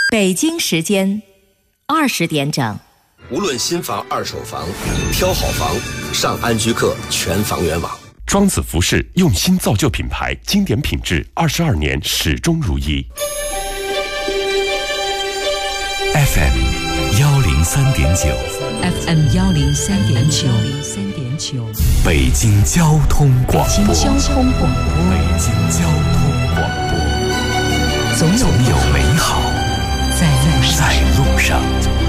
北京时间20点整。 无论新房、二手房，挑好房，上安居客全房源网。 庄子服饰用心造就品牌，经典品质，22年始终如一。 FM 103.9 FM 103.9 北京交通广播。 北京交通广播。 北京交通广播。总有美好在路上。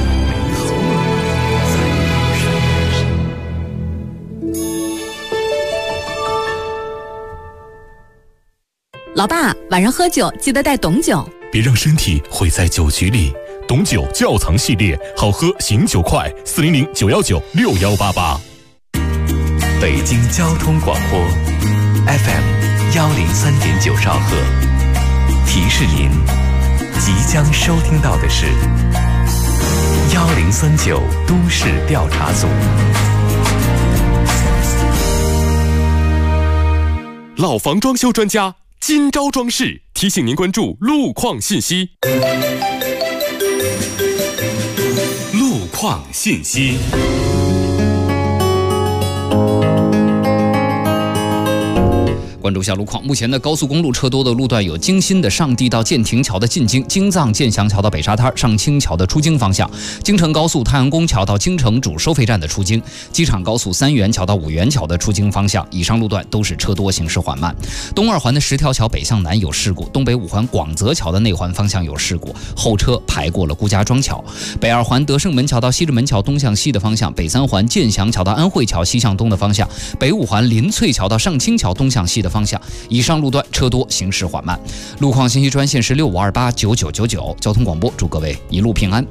老爸，晚上喝酒记得带董酒， 别让身体毁在酒局里。董酒窖藏系列，好喝醒酒快，400-919-6188。北京交通广播 FM 103.9兆赫，提示您即将收听到的是1039都市调查组。 老房装修专家今朝装饰提醒您关注路况信息。 路况信息。 关注一下路况，目前的高速公路车多的路段有京新的上地到建亭桥的进京、京藏建祥桥到北沙滩、上清桥的出京方向、京承高速太阳宫桥到京承主收费站的出京、机场高速三元桥到五元桥的出京方向，以上路段都是车多，行驶缓慢。东二环的10条桥北向南有事故，东北五环广泽桥的内环方向有事故，后车排过了顾家庄桥。北二环德胜门桥到西直门桥东向西的方向，北三环建祥桥到安慧桥西向东的方向，北五环林翠桥到上清桥东向西的方向，以上路段车多，行驶缓慢。路况信息专线是65289999。交通广播，祝各位一路平安。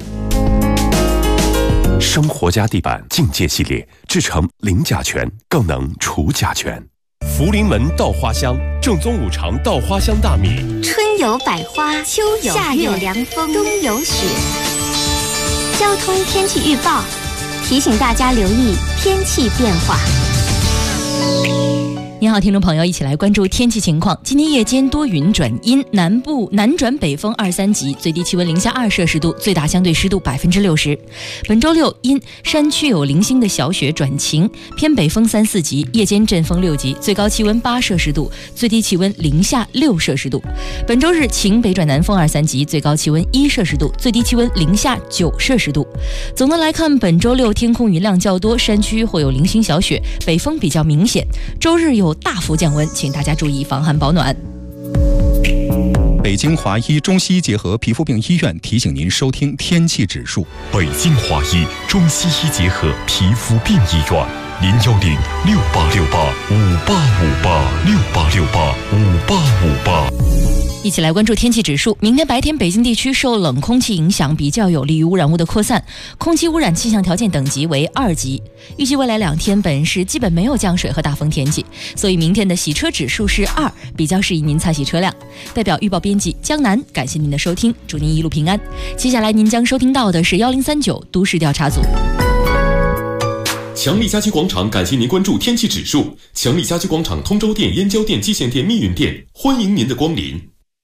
生活家地板境界系列，制成零甲醛，更能除甲醛。福临门稻花香，正宗五常稻花香大米。 春有百花，秋有夏有凉风，冬有雪。交通天气预报提醒大家留意天气变化。 您好，听众朋友，一起来关注天气情况。今天夜间多云转阴，南转北风2、3级，最低气温零下2摄氏度，最大相对湿度60%。本周六阴，山区有零星的小雪转晴，偏北风3、4级，夜间阵风6级，最高气温8摄氏度，最低气温零下6摄氏度。本周日晴，北转南风2、3级，最高气温1摄氏度，最低气温零下9摄氏度。总的来看，本周六天空云量较多，山区会有零星小雪，北风比较明显。周日有大幅降温，请大家注意防寒保暖。 北京华医中西医结合皮肤病医院提醒您收听天气指数。 北京华医中西医结合皮肤病医院，0106868585868685858。 一起来关注天气指数。明天白天，北京地区受冷空气影响，比较有利于污染物的扩散，空气污染气象条件等级为2级。预计未来2天本市基本没有降水和大风天气，所以明天的洗车指数是2，比较适宜您擦洗车辆。代表预报编辑江南，感谢您的收听，祝您一路平安。接下来您将收听到的是1039都市调查组。 强力家居广场感谢您关注天气指数。强力家居广场通州店、燕郊店、蓟县店、密云店，欢迎您的光临。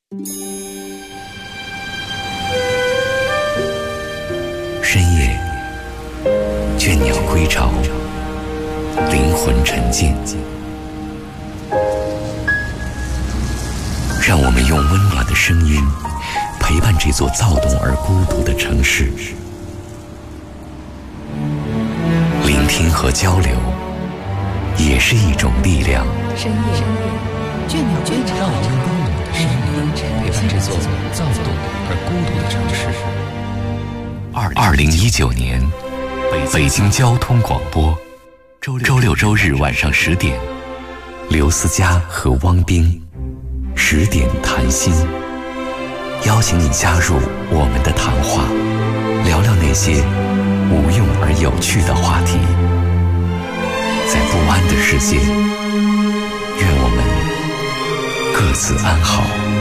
深夜，倦鸟归巢，灵魂沉静。让我们用温暖的声音陪伴这座躁动而孤独的城市。聆听和交流也是一种力量。 深夜，倦鸟归巢， 让我们温暖的声音陪伴这座躁动而孤独的城市。 2019年，北京交通广播，周六周日晚上10点，刘思佳和汪冰10点谈心，邀请你加入我们的谈话，聊聊那些无用而有趣的话题。在不安的世界，愿我们各自安好。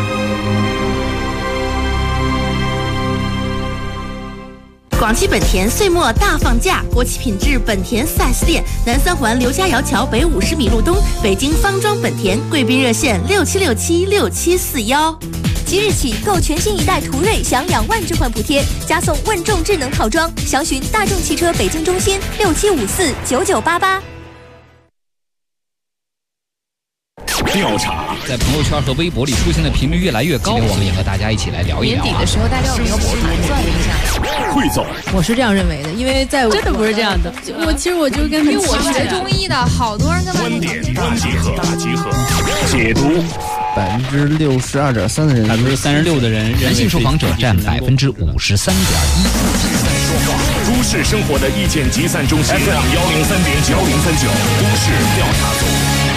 广汽本田岁末大放假，国企品质本田4S店，南三环刘家窑桥北50米路东，北京方庄本田，贵宾热线67676741。 即日起购全新一代途锐享2万置换补贴，加送问众智能套装。详询大众汽车北京中心67549988。 调查在朋友圈和微博里出现的频率越来越高，我们也和大家一起来聊一聊。 年底的时候，大家有没有盘算一下？ 汇总， 我是这样认为的，因为在真的不是这样的。我就跟因为我学中医的，好多人跟观点大集合，解读。 62.3%的人 ，36%的人，男性受访者占53.1%。 都市生活的意见集散中心 FM 103.9，103.9都市调查组。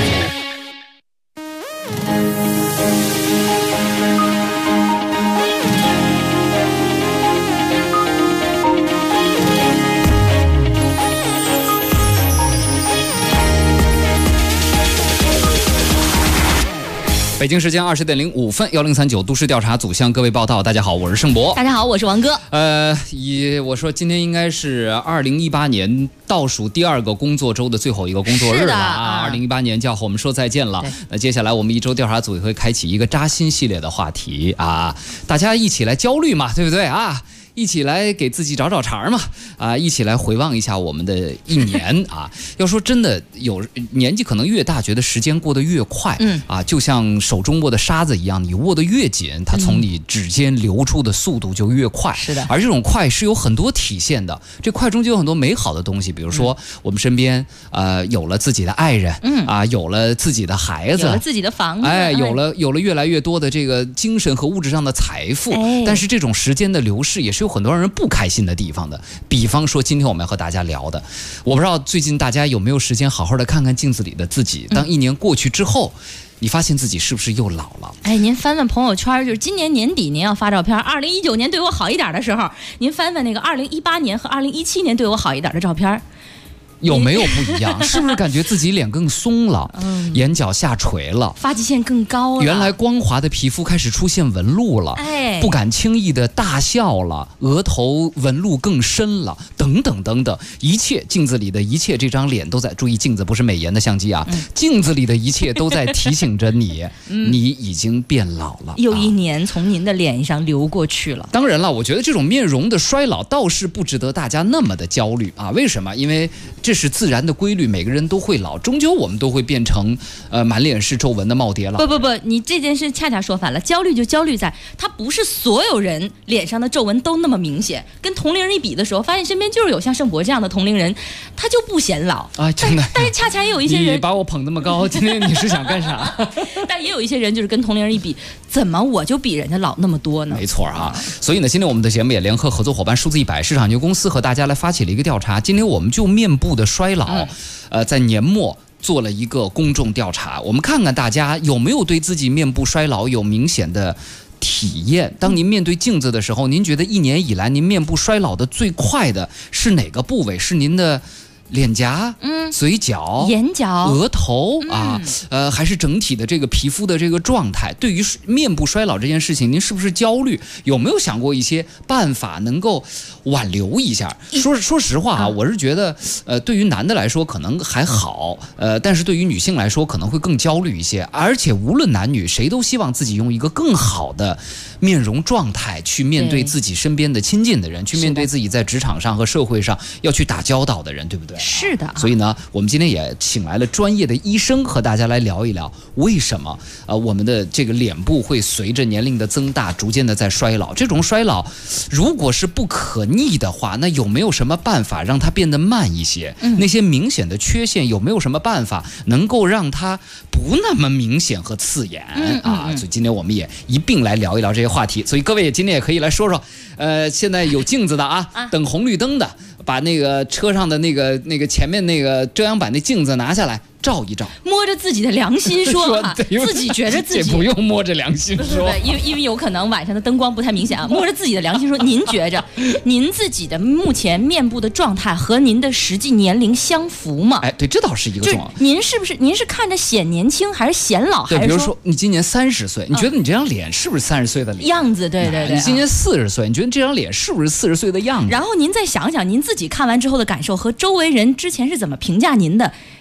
北京时间20点05分，1039都市调查组向各位报道。大家好，我是盛博。 大家好，我是王哥。 我说今天应该是2018年倒数第2个工作周的最后一个工作日了啊！2018年就要和我们说再见了。那接下来我们一周调查组也会开启一个扎心系列的话题啊，大家一起来焦虑嘛，对不对啊？一起来给自己找找茬嘛，一起来回望一下我们的一年啊。要说真的，有年纪可能越大，觉得时间过得越快，就像手中握的沙子一样，你握得越紧，它从你指尖流出的速度就越快。 是的， 而这种快是有很多体现的，这快中就有很多美好的东西，比如说我们身边有了自己的爱人，有了自己的孩子， 有了自己的房子， 有了越来越多的这个精神和物质上的财富。但是这种时间的流逝也是有很多让人不开心的地方的，比方说今天我们要和大家聊的，我不知道最近大家有没有时间好好的看看镜子里的自己，当一年过去之后，你发现自己是不是又老了？ 您翻翻朋友圈，就是今年年底您要发照片，2019年对我好一点的时候，您翻翻那个2018年和2017年对我好一点的照片。 有没有不一样？是不是感觉自己脸更松了，眼角下垂了， 发际线更高了， 原来光滑的皮肤开始出现纹路了，不敢轻易的大笑了，额头纹路更深了，等等等等，一切镜子里的一切，这张脸都在，注意镜子不是美颜的相机啊，镜子里的一切都在提醒着你，你已经变老了， 又一年从您的脸上流过去了。 当然了，我觉得这种面容的衰老倒是不值得大家那么的焦虑啊。为什么？因为这是自然的规律，每个人都会老，终究我们都会变成满脸是皱纹的耄耋了。 不，你这件事恰恰说反了。焦虑就焦虑在，它不是所有人脸上的皱纹都那么明显。跟同龄人一比的时候，发现身边就是有像盛博这样的同龄人，他就不显老啊，真的。 但是恰恰也有一些人， 你把我捧那么高，今天你是想干啥？ 但也有一些人就是跟同龄人一比，怎么我就比人家老那么多呢？ 没错啊。所以呢，今天我们的节目也联合合作伙伴数字100市场研究公司和大家来发起了一个调查。今天我们就面部的衰老，在年末做了一个公众调查，我们看看大家有没有对自己面部衰老有明显的体验。当您面对镜子的时候，您觉得一年以来您面部衰老的最快的是哪个部位？是您的脸颊、嘴角、 眼角、 额头还是整体的这个皮肤的这个状态？对于面部衰老这件事情，您是不是焦虑？有没有想过一些办法能够挽留一下？说实话我是觉得，对于男的来说可能还好，但是对于女性来说可能会更焦虑一些。而且无论男女，谁都希望自己用一个更好的面容状态去面对自己身边的亲近的人，去面对自己在职场上和社会上要去打交道的人，对不对？ 是的。 所以呢，我们今天也请来了专业的医生和大家来聊一聊，为什么我们的这个脸部会随着年龄的增大逐渐的在衰老。这种衰老如果是不可逆的话，那有没有什么办法让它变得慢一些？那些明显的缺陷有没有什么办法能够让它不那么明显和刺眼所以今天我们也一并来聊一聊这些话题。所以各位也今天也可以来说说，现在有镜子的等红绿灯的，把那个车上的那个前面那个遮阳板那镜子拿下来照一照， 摸着自己的良心说自己觉着自己不用摸着良心说， 因为有可能晚上的灯光不太明显摸着自己的良心说，您觉着您自己的目前面部的状态和您的实际年龄相符吗？ 对，这倒是一个重要。 您是看着显年轻还是显老？ 对，比如说你今年30岁，你觉得你这张脸是不是30岁的脸样子？对， 你今年40岁，你觉得这张脸是不是40岁的样子？ 然后您再想想您自己看完之后的感受和周围人之前是怎么评价您的，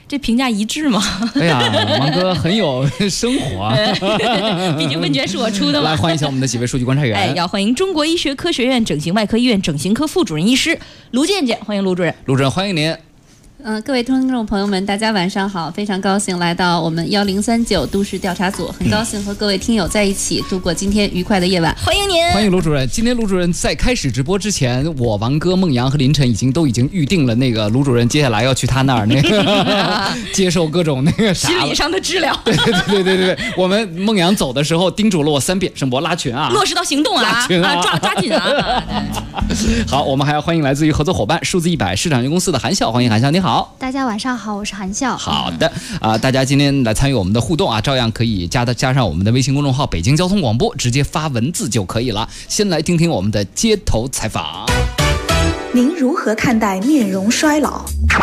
这评价一致吗？ 哎呀，王哥很有生活， 毕竟问卷是我出的嘛。 来欢迎一下我们的几位数据观察员。 要欢迎中国医学科学院整形外科医院整形科副主任医师卢健健，欢迎卢主任。 卢主任，欢迎您。 各位听众朋友们，大家晚上好！非常高兴来到我们1039都市调查组，很高兴和各位听友在一起度过今天愉快的夜晚。 欢迎您， 欢迎卢主任。今天卢主任在开始直播之前，我王哥、孟阳和林晨已经预定了那个卢主任接下来要去他那儿那个接受各种那个啥心理上的治疗。 对，我们孟阳走的时候叮嘱了我3遍，沈博拉群啊， 落实到行动啊， 拉群啊， 抓紧啊。 好，我们还要欢迎来自于合作伙伴数字100市场营公司的韩笑，欢迎韩笑，你好。 大家晚上好，我是韩笑。 好的大家今天来参与我们的互动啊，照样可以加上我们的微信公众号北京交通广播，直接发文字就可以了。先来听听我们的街头采访。 您如何看待面容衰老？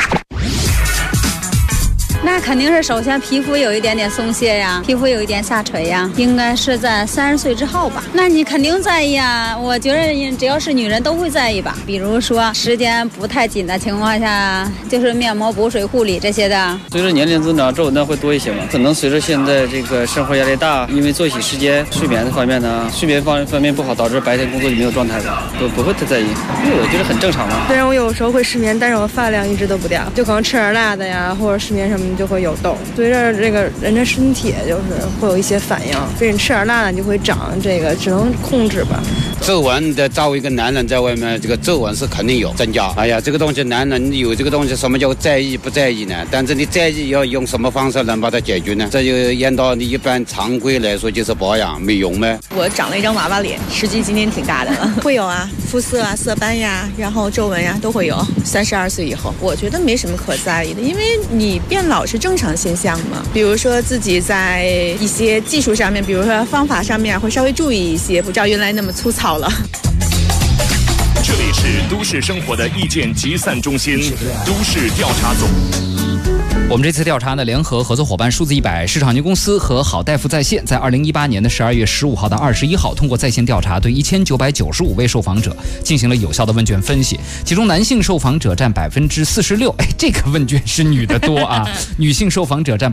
那肯定是首先皮肤有一点点松懈呀，皮肤有一点下垂呀，应该是在30岁之后吧。那你肯定在意啊，我觉得只要是女人都会在意吧。比如说时间不太紧的情况下，就是面膜、补水、护理这些的。 随着年龄增长，皱纹呢会多一些嘛。可能随着现在这个生活压力大，因为作息时间、睡眠方面呢，睡眠方面不好，导致白天工作就没有状态的，都不会太在意，因为我觉得很正常嘛。 虽然我有时候会失眠，但是我饭量一直都不掉，就可能吃点辣的呀，或者失眠什么的就会有痘。随着这个人的身体就是会有一些反应，所以你吃点辣的就会长，这个只能控制吧。 皱纹的，作为一个男人在外面，这个皱纹是肯定有增加。哎呀，这个东西男人有这个东西，什么叫在意不在意呢？但是你在意要用什么方式能把它解决呢？这就沿到你一般常规来说就是保养美容呗。 我长了一张娃娃脸，实际今天挺大的了。会有啊，肤色啊、色斑呀，然后皱纹呀都会有。32岁以后，我觉得没什么可在意的，因为你变老是正常现象嘛。比如说自己在一些技术上面，比如说方法上面会稍微注意一些，不照原来那么粗糙了。 这里是都市生活的意见集散中心，都市调查组。 我们这次调查呢，联合合作伙伴数字100市场营公司和好大夫在线，在2018年的12月15号到21号，通过在线调查，对1995位受访者进行了有效的问卷分析，其中男性受访者占46%，这个问卷是女的多啊，女性受访者占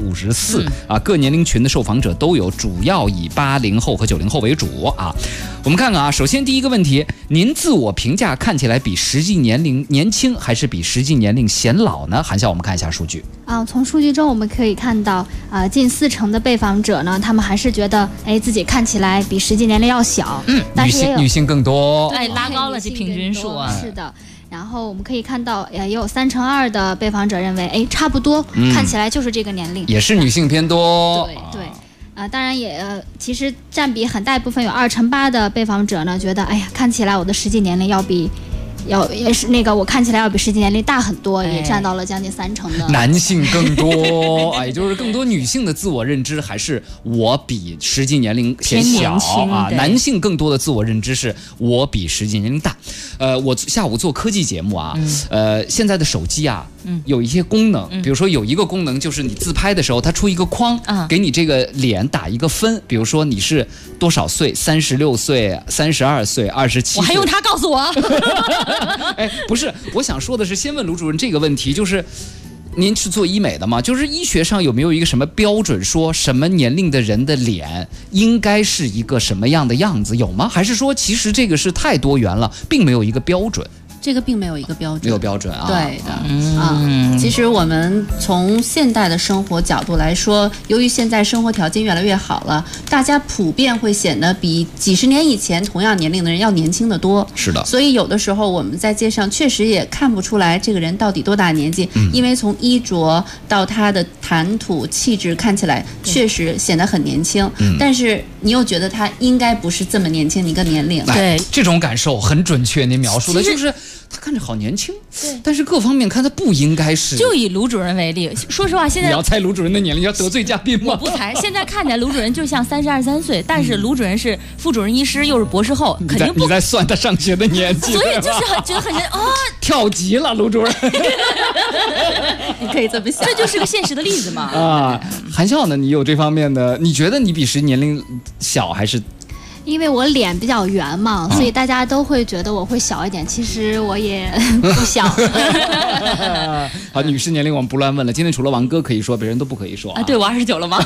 54%啊，各年龄群的受访者都有，主要以80后和90后为主啊。我们看看啊，首先第一个问题，您自我评价看起来比实际年龄年轻，还是比实际年龄显老呢？韩笑，我们看一下数据。 从数据中我们可以看到，近40%的被访者呢，他们还是觉得，自己看起来比实际年龄要小。但是女性更多， 拉高了这平均数啊。 是的。然后我们可以看到，也有32%的被访者认为，差不多，看起来就是这个年龄。 也是女性偏多。 对。当然也其实占比很大一部分，有28%的被访者呢觉得，看起来我的实际年龄也是那个我看起来要比实际年龄大很多，也占到了将近30%的。 男性更多，就是更多女性的自我认知还是我比实际年龄偏小啊，男性更多的自我认知是我比实际年龄大。我下午做科技节目啊，现在的手机啊，有一些功能，比如说有一个功能就是你自拍的时候，它出一个框，给你这个脸打一个分，比如说你是多少岁，36岁、32岁、27岁， 我还用它告诉我。 不是，我想说的是，先问卢主任这个问题，就是您是做医美的吗？就是医学上有没有一个什么标准，说什么年龄的人的脸应该是一个什么样的样子，有吗？还是说其实这个是太多元了，并没有一个标准？ 这个并没有一个标准， 没有标准啊。 对的，其实我们从现代的生活角度来说，由于现在生活条件越来越好了，大家普遍会显得比几十年以前同样年龄的人要年轻得多。 是的， 所以有的时候我们在街上确实也看不出来这个人到底多大年纪，因为从衣着到他的谈吐气质看起来确实显得很年轻，但是你又觉得他应该不是这么年轻的一个年龄。 对，这种感受很准确，您描述的就是他看着好年轻，但是各方面看他不应该是。 就以卢主任为例，说实话，现在你要猜卢主任的年龄，要得罪嘉宾吗？ 我不猜。现在看起来卢主任就像32、3岁，但是卢主任是副主任医师，又是博士后，肯定不。 你在算他上学的年纪， 所以就是觉得很跳级了，卢主任。 你可以这么想， 这就是个现实的例子嘛。 啊，韩笑呢？你有这方面的？你觉得你比实际年龄小还是？ 因为我脸比较圆嘛，所以大家都会觉得我会小一点。其实我也不小。 好，女士年龄我们不乱问了。今天除了王哥可以说，别人都不可以说啊。 对，我29了吗？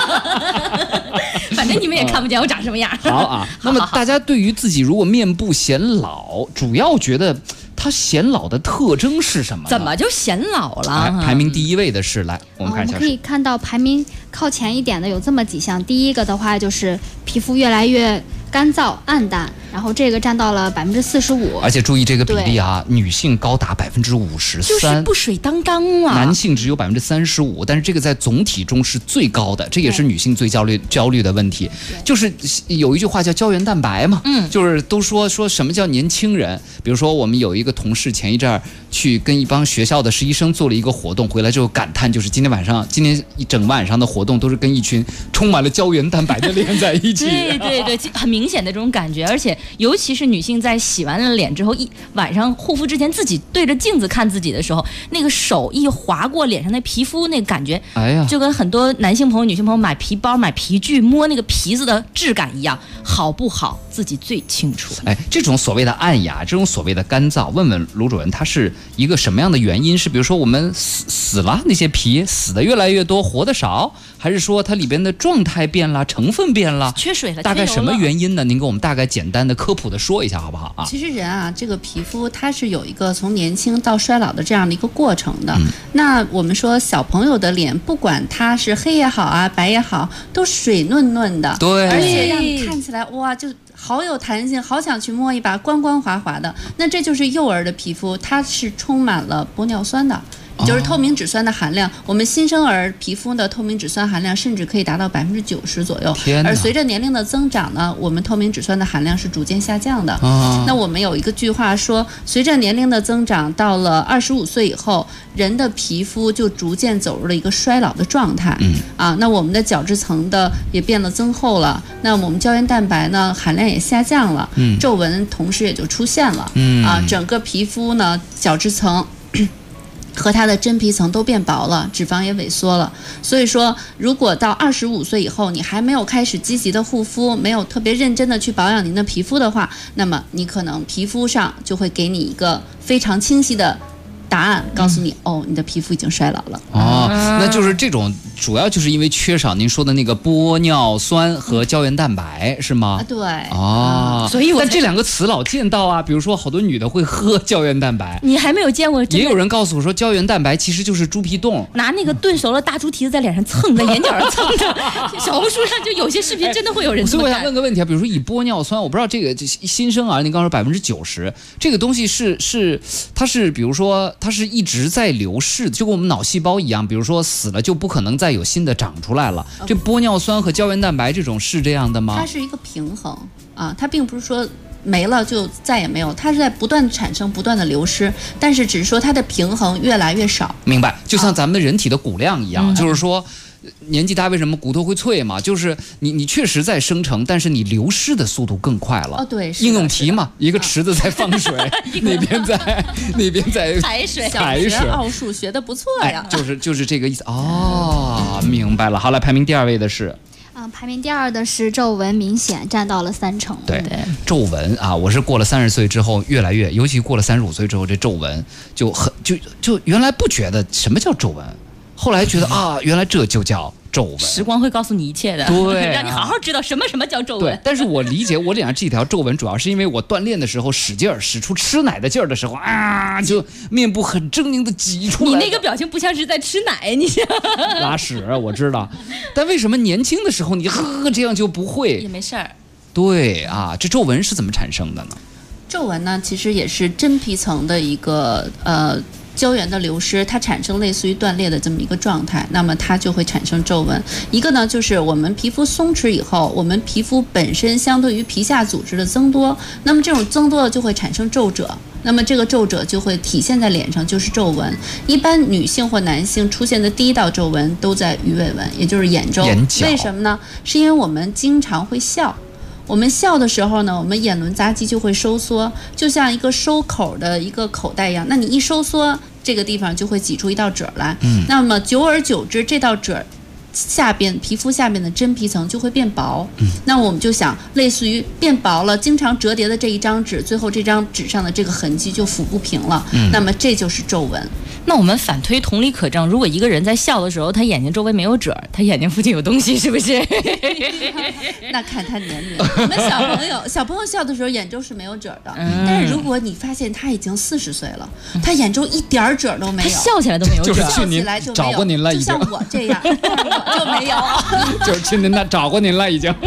反正你们也看不见我长什么样。 好啊，那么大家对于自己如果面部显老，主要觉得它显老的特征是什么？ 怎么就显老了？ 排名第1位的是，来我们看一下。 我们可以看到排名靠前一点的有这么几项。第一个的话就是皮肤越来越干燥暗淡，然后这个占到了45%， 而且注意这个比例啊，女性高达53%， 就是不水当缸啊。 男性只有35%，但是这个在总体中是最高的，这也是女性最焦虑的问题。就是有一句话叫胶原蛋白嘛，就是都说什么叫年轻人。比如说我们有一个同事前一阵儿去跟一帮学校的实习生做了一个活动，回来之后感叹，就是今天一整晚上的活动都是跟一群充满了胶原蛋白的脸在一起。 对，很明显的这种感觉。而且尤其是女性在洗完了脸之后，一晚上护肤之前自己对着镜子看自己的时候，那个手一划过脸上的皮肤，那个感觉，就跟很多男性朋友女性朋友买皮包买皮具摸那个皮子的质感一样，好不好自己最清楚。 这种所谓的暗哑，这种所谓的干燥，问问卢主任，它是一个什么样的原因？是比如说我们死了，那些皮死的越来越多，活的少，还是说它里边的状态变了，成分变了， 缺水了， 大概什么原因呢？您给我们大概简单的科普的说一下好不好啊？ 其实人啊，这个皮肤它是有一个从年轻到衰老的这样的一个过程的。那我们说小朋友的脸，不管它是黑也好啊，白也好，都水嫩嫩的， 对， 而且让你看起来哇，就好有弹性，好想去摸一把，光光滑滑的。那这就是幼儿的皮肤，它是充满了玻尿酸的。就是透明质酸的含量，我们新生儿皮肤的透明质酸含量甚至可以达到90%左右。而随着年龄的增长呢，我们透明质酸的含量是逐渐下降的。那我们有一个句话说，随着年龄的增长，到了25岁以后，人的皮肤就逐渐走入了一个衰老的状态。那我们的角质层的也变得增厚了，那我们胶原蛋白呢含量也下降了，皱纹同时也就出现了。整个皮肤呢角质层和它的真皮层都变薄了，脂肪也萎缩了。所以说，如果到25岁以后，你还没有开始积极的护肤，没有特别认真的去保养您的皮肤的话，那么你可能皮肤上就会给你一个非常清晰的答案，告诉你你的皮肤已经衰老了。 那就是这种主要就是因为缺少您说的那个玻尿酸和胶原蛋白，是吗？ 对。 所以但这两个词老见到啊，比如说好多女的会喝胶原蛋白， 你还没有见过？ 也有人告诉我说，胶原蛋白其实就是猪皮冻， 拿那个炖熟了大猪蹄子在脸上蹭，在眼角上蹭着。小红书上就有些视频真的会有人这么干。 所以我想问个问题啊，比如说以玻尿酸，我不知道这个新生儿，您刚说90%，这个东西它是比如说它是一直在流逝，就跟我们脑细胞一样，比如说死了就不可能再有新的长出来了。这玻尿酸和胶原蛋白这种是这样的吗？ 它是一个平衡啊，它并不是说没了就再也没有，它是在不断的产生，不断的流失，但是只是说它的平衡越来越少。 明白，就像咱们人体的骨量一样，就是说年纪大为什么骨头会脆嘛？就是你确实在生成，但是你流失的速度更快了。 对， 应用题嘛，一个池子在放水，那边在排水。 小学奥数学的不错呀。 就是这个意思。明白了。好，来排名第2位的是。 排名第2的是皱纹明显，占到了30%。 对，皱纹啊，我是过了30岁之后，越来越，尤其过了35岁之后，这皱纹就原来不觉得什么叫皱纹，后来觉得原来这就叫皱纹。 时光会告诉你一切的， 对， 让你好好知道什么叫皱纹。 对，但是我理解我脸上这条皱纹，主要是因为我锻炼的时候使出吃奶的劲儿的时候就面部很狰狞的挤出来。 你那个表情不像是在吃奶，你拉屎我知道，但为什么年轻的时候你这样就不会？ 也没事儿。 对这皱纹是怎么产生的呢？ 皱纹呢，其实也是真皮层的一个胶原的流失，它产生类似于断裂的这么一个状态，那么它就会产生皱纹。一个呢，就是我们皮肤松弛以后，我们皮肤本身相对于皮下组织的增多，那么这种增多了就会产生皱褶，那么这个皱褶就会体现在脸上，就是皱纹。一般女性或男性出现的第一道皱纹都在鱼尾纹，也就是眼周。为什么呢？是因为我们经常会笑。我们笑的时候呢，我们眼轮匝肌就会收缩，就像一个收口的一个口袋一样。那你一收缩，这个地方就会挤出一道褶来。那么久而久之，这道褶皮肤下边的真皮层就会变薄。那我们就想，类似于变薄了，经常折叠的这一张纸，最后这张纸上的这个痕迹就抚不平了。那么这就是皱纹。 那我们反推同理可证，如果一个人在笑的时候，他眼睛周围没有褶，他眼睛附近有东西，是不是？ 那看他年龄。我们小朋友笑的时候眼周是没有褶的，但是如果你发现他已经40岁了，他眼周一点褶都没有， 他笑起来都没有褶， 就是去您找过您了， 就像我这样，我就没有， 就是去您那找过您了已经。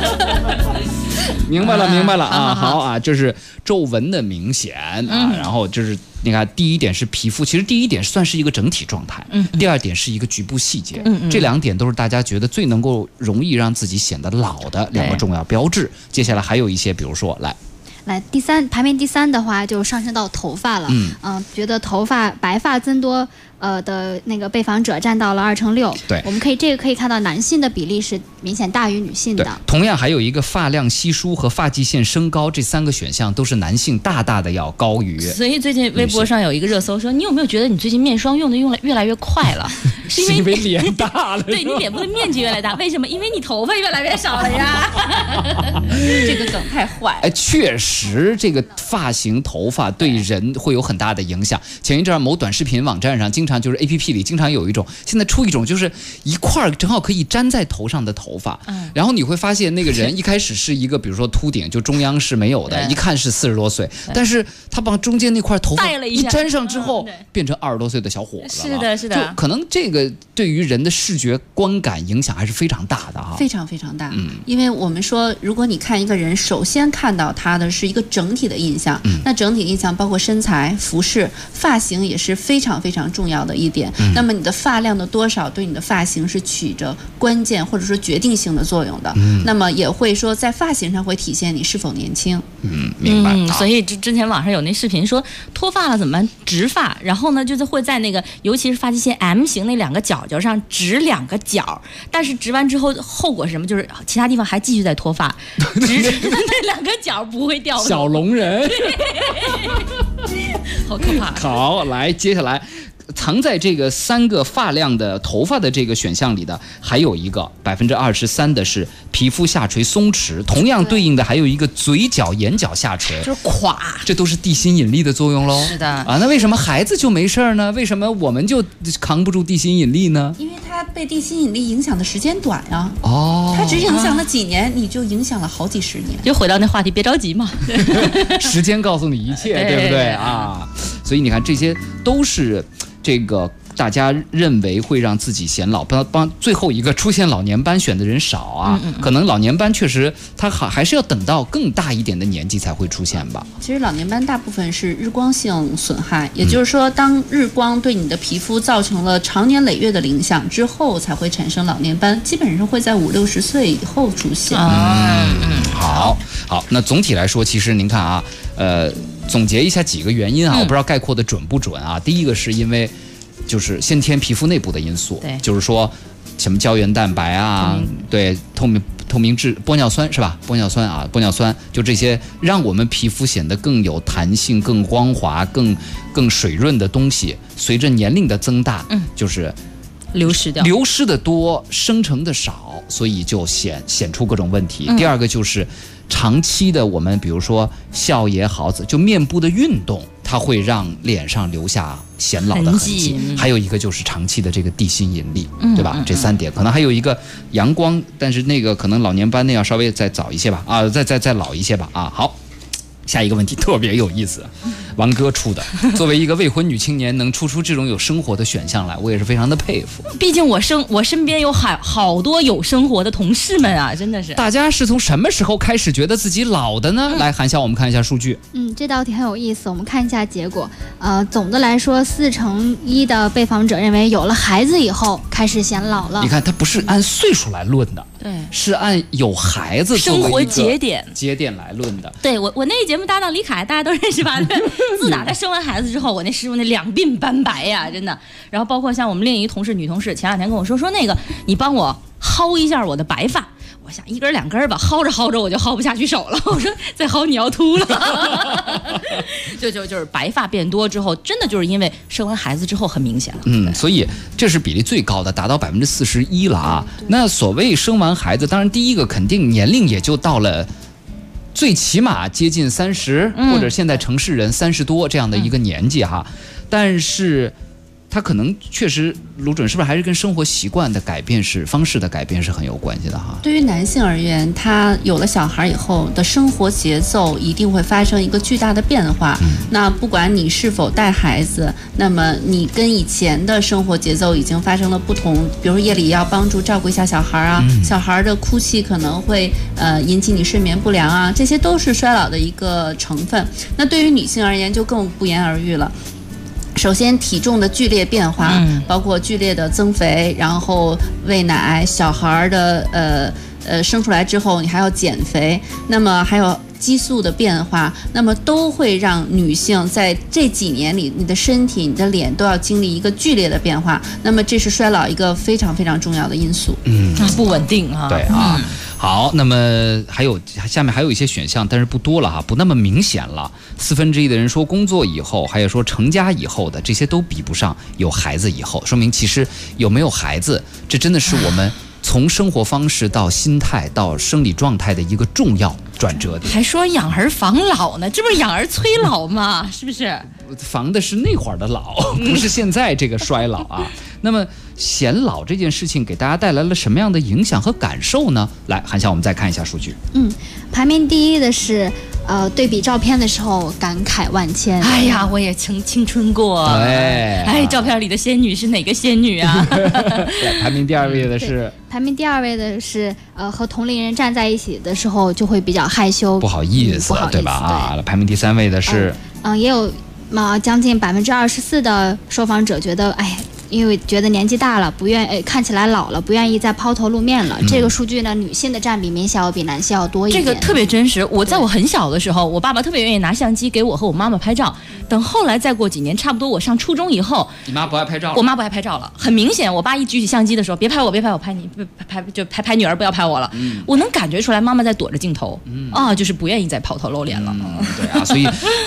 明白了啊，好啊，这是皱纹的明显啊，然后就是你看，第一点是皮肤，其实第一点算是一个整体状态，第二点是一个局部细节，这2点都是大家觉得最能够容易让自己显得老的2个重要标志。接下来还有一些，比如说来排名第3的话，就上升到头发了。觉得头发白发增多的那个被访者占到了2/6。 对， 我们可以看到男性的比例是明显大于女性的。 同样还有一个发量稀疏和发际线升高，这3个选项都是男性大大的要高于。 所以最近微博上有一个热搜说，你有没有觉得你最近面霜用越来越快了？是因为脸大了。 对，你脸部的面积越来越大，为什么？因为你头发越来越少了呀。 这个梗太坏。 哎，确实，这个发型、头发对人会有很大的影响。前一阵某短视频网站上经常就是 APP 里经常有一种，现在出一种就是一块正好可以粘在头上的头发，然后你会发现那个人一开始是一个比如说秃顶，就中央是没有的，一看是40多岁，但是他把中间那块头发一粘上之后，变成20多岁的小伙子了。 是的， 就可能这个对于人的视觉观感影响还是非常大的哈， 非常非常大。因为我们说，如果你看一个人，首先看到他的是一个整体的印象，那整体印象包括身材、服饰、发型也是非常非常重要的一点。那么你的发量的多少对你的发型是起着关键或者说决定性的作用的。那么也会说在发型上会体现你是否年轻。 明白。 所以之前网上有那视频说脱发了怎么办？植发，然后呢就是会在那个尤其是发际线 M 型那2个角角上植2个角，但是植完之后后果是什么？就是其他地方还继续在脱发，植那2个角不会掉。 小龙人。 好可怕。 好，来接下来。藏在这个3个发量的头发的这个选项里的，还有一个23%的是皮肤下垂松弛，同样对应的还有一个嘴角、眼角下垂， 就是垮， 这都是地心引力的作用喽。 是的啊，那为什么孩子就没事呢？为什么我们就扛不住地心引力呢？ 因为它被地心引力影响的时间短呀。它只影响了几年，你就影响了好几十年。 就回到那话题，别着急嘛。 时间告诉你一切，对不对啊？所以你看，这些都是。这个大家认为会让自己显老，最后一个出现老年斑选的人少啊，可能老年斑确实它还是要等到更大一点的年纪才会出现吧。 其实老年斑大部分是日光性损害，也就是说，当日光对你的皮肤造成了长年累月的影响之后，才会产生老年斑，基本上会在50、60岁以后出现。 好，那总体来说，其实您看啊，总结一下几个原因啊，我不知道概括的准不准啊。第一个是因为就是先天皮肤内部的因素，就是说什么胶原蛋白啊，对，透明质玻尿酸是吧？玻尿酸就这些让我们皮肤显得更有弹性、更光滑、更水润的东西，随着年龄的增大，就是流失的多，生成的少，所以就显出各种问题。第二个就是长期的我们比如说笑也好，就面部的运动，它会让脸上留下显老的痕迹。还有一个就是长期的这个地心引力，对吧？这3点，可能还有一个阳光，但是那个可能老年斑那要稍微再早一些吧，啊，再老一些吧，啊，好。下一个问题特别有意思，王哥出的。作为一个未婚女青年，能出这种有生活的选项来，我也是非常的佩服。 毕竟我身边有好多有生活的同事们啊，真的是。 大家是从什么时候开始觉得自己老的呢？来，韩笑，我们看一下数据。 这道题很有意思，我们看一下结果。总的来说，4%的被访者认为有了孩子以后开始显老了。 你看，它不是按岁数来论的。 对， 是按有孩子生活节点来论的。 对，我那个节目搭档李凯，大家都认识吧？自打他生完孩子之后，我那师傅那2鬓斑白呀，真的。然后包括像我们另一个同事女同事，前2天跟我说那个你帮我薅一下我的白发。我我想1根2根吧，薅着薅着我就薅不下去手了。我说再薅你要秃了。就是白发变多之后，真的就是因为生完孩子之后很明显了。 所以这是比例最高的，达到41%了啊。那所谓生完孩子，当然第一个肯定年龄也就到了。最起码接近30，或者现在城市人30多这样的一个年纪哈，但是他可能确实，卢准是不是还是跟生活习惯的改变方式的改变是很有关系的哈？ 对于男性而言，他有了小孩以后的生活节奏一定会发生一个巨大的变化。那不管你是否带孩子，那么你跟以前的生活节奏已经发生了不同。比如夜里要帮助照顾一下小孩啊，小孩的哭泣可能会引起你睡眠不良啊，这些都是衰老的一个成分。那对于女性而言就更不言而喻了。首先，体重的剧烈变化，包括剧烈的增肥，然后喂奶，小孩的生出来之后，你还要减肥，那么还有激素的变化，那么都会让女性在这几年里，你的身体、你的脸都要经历一个剧烈的变化。那么这是衰老一个非常非常重要的因素。 不稳定啊。 对啊。好，那么下面还有一些选项，但是不多了哈，不那么明显了。1/4的人说工作以后，还有说成家以后的，这些都比不上有孩子以后。说明其实有没有孩子，这真的是我们从生活方式到心态到生理状态的一个重要转折点。 还说养儿防老呢，这不是养儿催老吗？是不是？ 防的是那会儿的老，不是现在这个衰老啊。那么显老这件事情给大家带来了什么样的影响和感受呢？来，韩笑，我们再看一下数据。 排名第一的是对比照片的时候感慨万千。 哎呀，我也曾青春过。照片里的仙女是哪个仙女啊？ 排名第2位的是。 排名第2位的是和同龄人站在一起的时候就会比较害羞， 不好意思，对吧？排名第3位的是。 也有将近24%的受访者觉得，因为觉得年纪大了，看起来老了，不愿意再抛头露面了。这个数据呢，女性的占比明显要比男性要多一点。 这个特别真实。在我很小的时候，我爸爸特别愿意拿相机给我和我妈妈拍照。等后来再过几年，差不多我上初中以后， 你妈不爱拍照了？ 我妈不爱拍照了，很明显。我爸一举起相机的时候，别拍我，拍你，拍女儿，不要拍我了。我能感觉出来，妈妈在躲着镜头，就是不愿意再抛头露脸了。 对啊，所以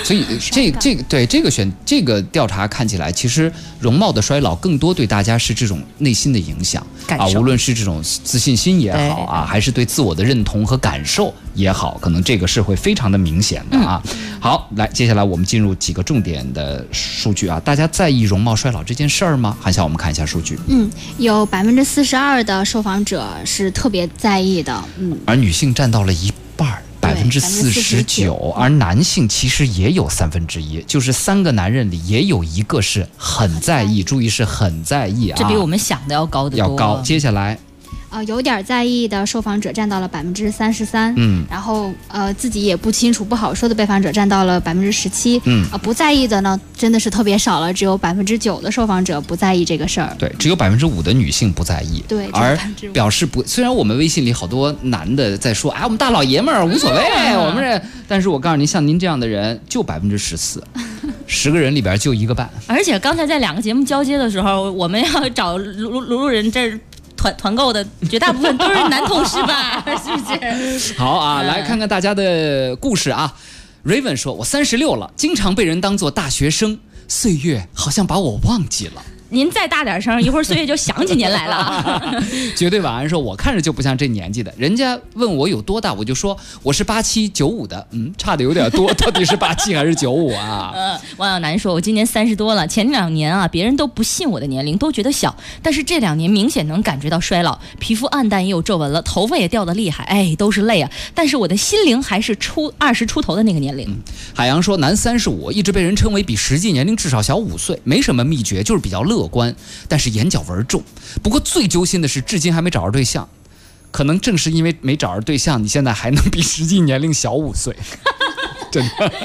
这个调查看起来，其实容貌的衰老更多对大家是这种内心的影响啊，无论是这种自信心也好啊，还是对自我的认同和感受也好，可能这个是会非常的明显的啊。好，来，接下来我们进入几个重点的数据啊，大家在意容貌衰老这件事儿吗？韩笑，我们看一下数据。 有42%的受访者是特别在意的， 而女性占到了一半，49%，而男性其实也有1/3，就是3个男人里也有1个是很在意，注意是很在意啊， 这比我们想的要高得多。 要高。接下来。 有点在意的受访者占到了33%，然后自己也不清楚不好说的被访者占到了17%，不在意的呢真的是特别少了，只有9%的受访者不在意这个事儿。 对，只有5%的女性不在意， 对， 而表示不。虽然我们微信里好多男的在说，我们大老爷们儿无所谓，我们这，但是我告诉你，像您这样的人就14%，10个人里边就1个半。 而且刚才在2个节目交接的时候，我们要找卢人这。团购的绝大部分都是男同事吧，是不是？ 好啊，来看看大家的故事啊。Raven 说：“我36了，经常被人当作大学生，岁月好像把我忘记了。” 您再大点声，一会儿岁月就想起您来了。 绝对晚安说，我看着就不像这年纪的。人家问我有多大，我就说我是87、95的，差的有点多，到底是87还是95啊？ 王小楠说，我今年30多了，前2年啊，别人都不信我的年龄，都觉得小，但是这2年明显能感觉到衰老，皮肤暗淡也有皱纹了，头发也掉得厉害，都是泪啊。但是我的心灵还是20出头的那个年龄。 海洋说，男35，一直被人称为比实际年龄至少小5岁，没什么秘诀，就是比较乐观，但是眼角纹重。不过最揪心的是，至今还没找着对象。可能正是因为没找着对象，你现在还能比实际年龄小5岁。真的，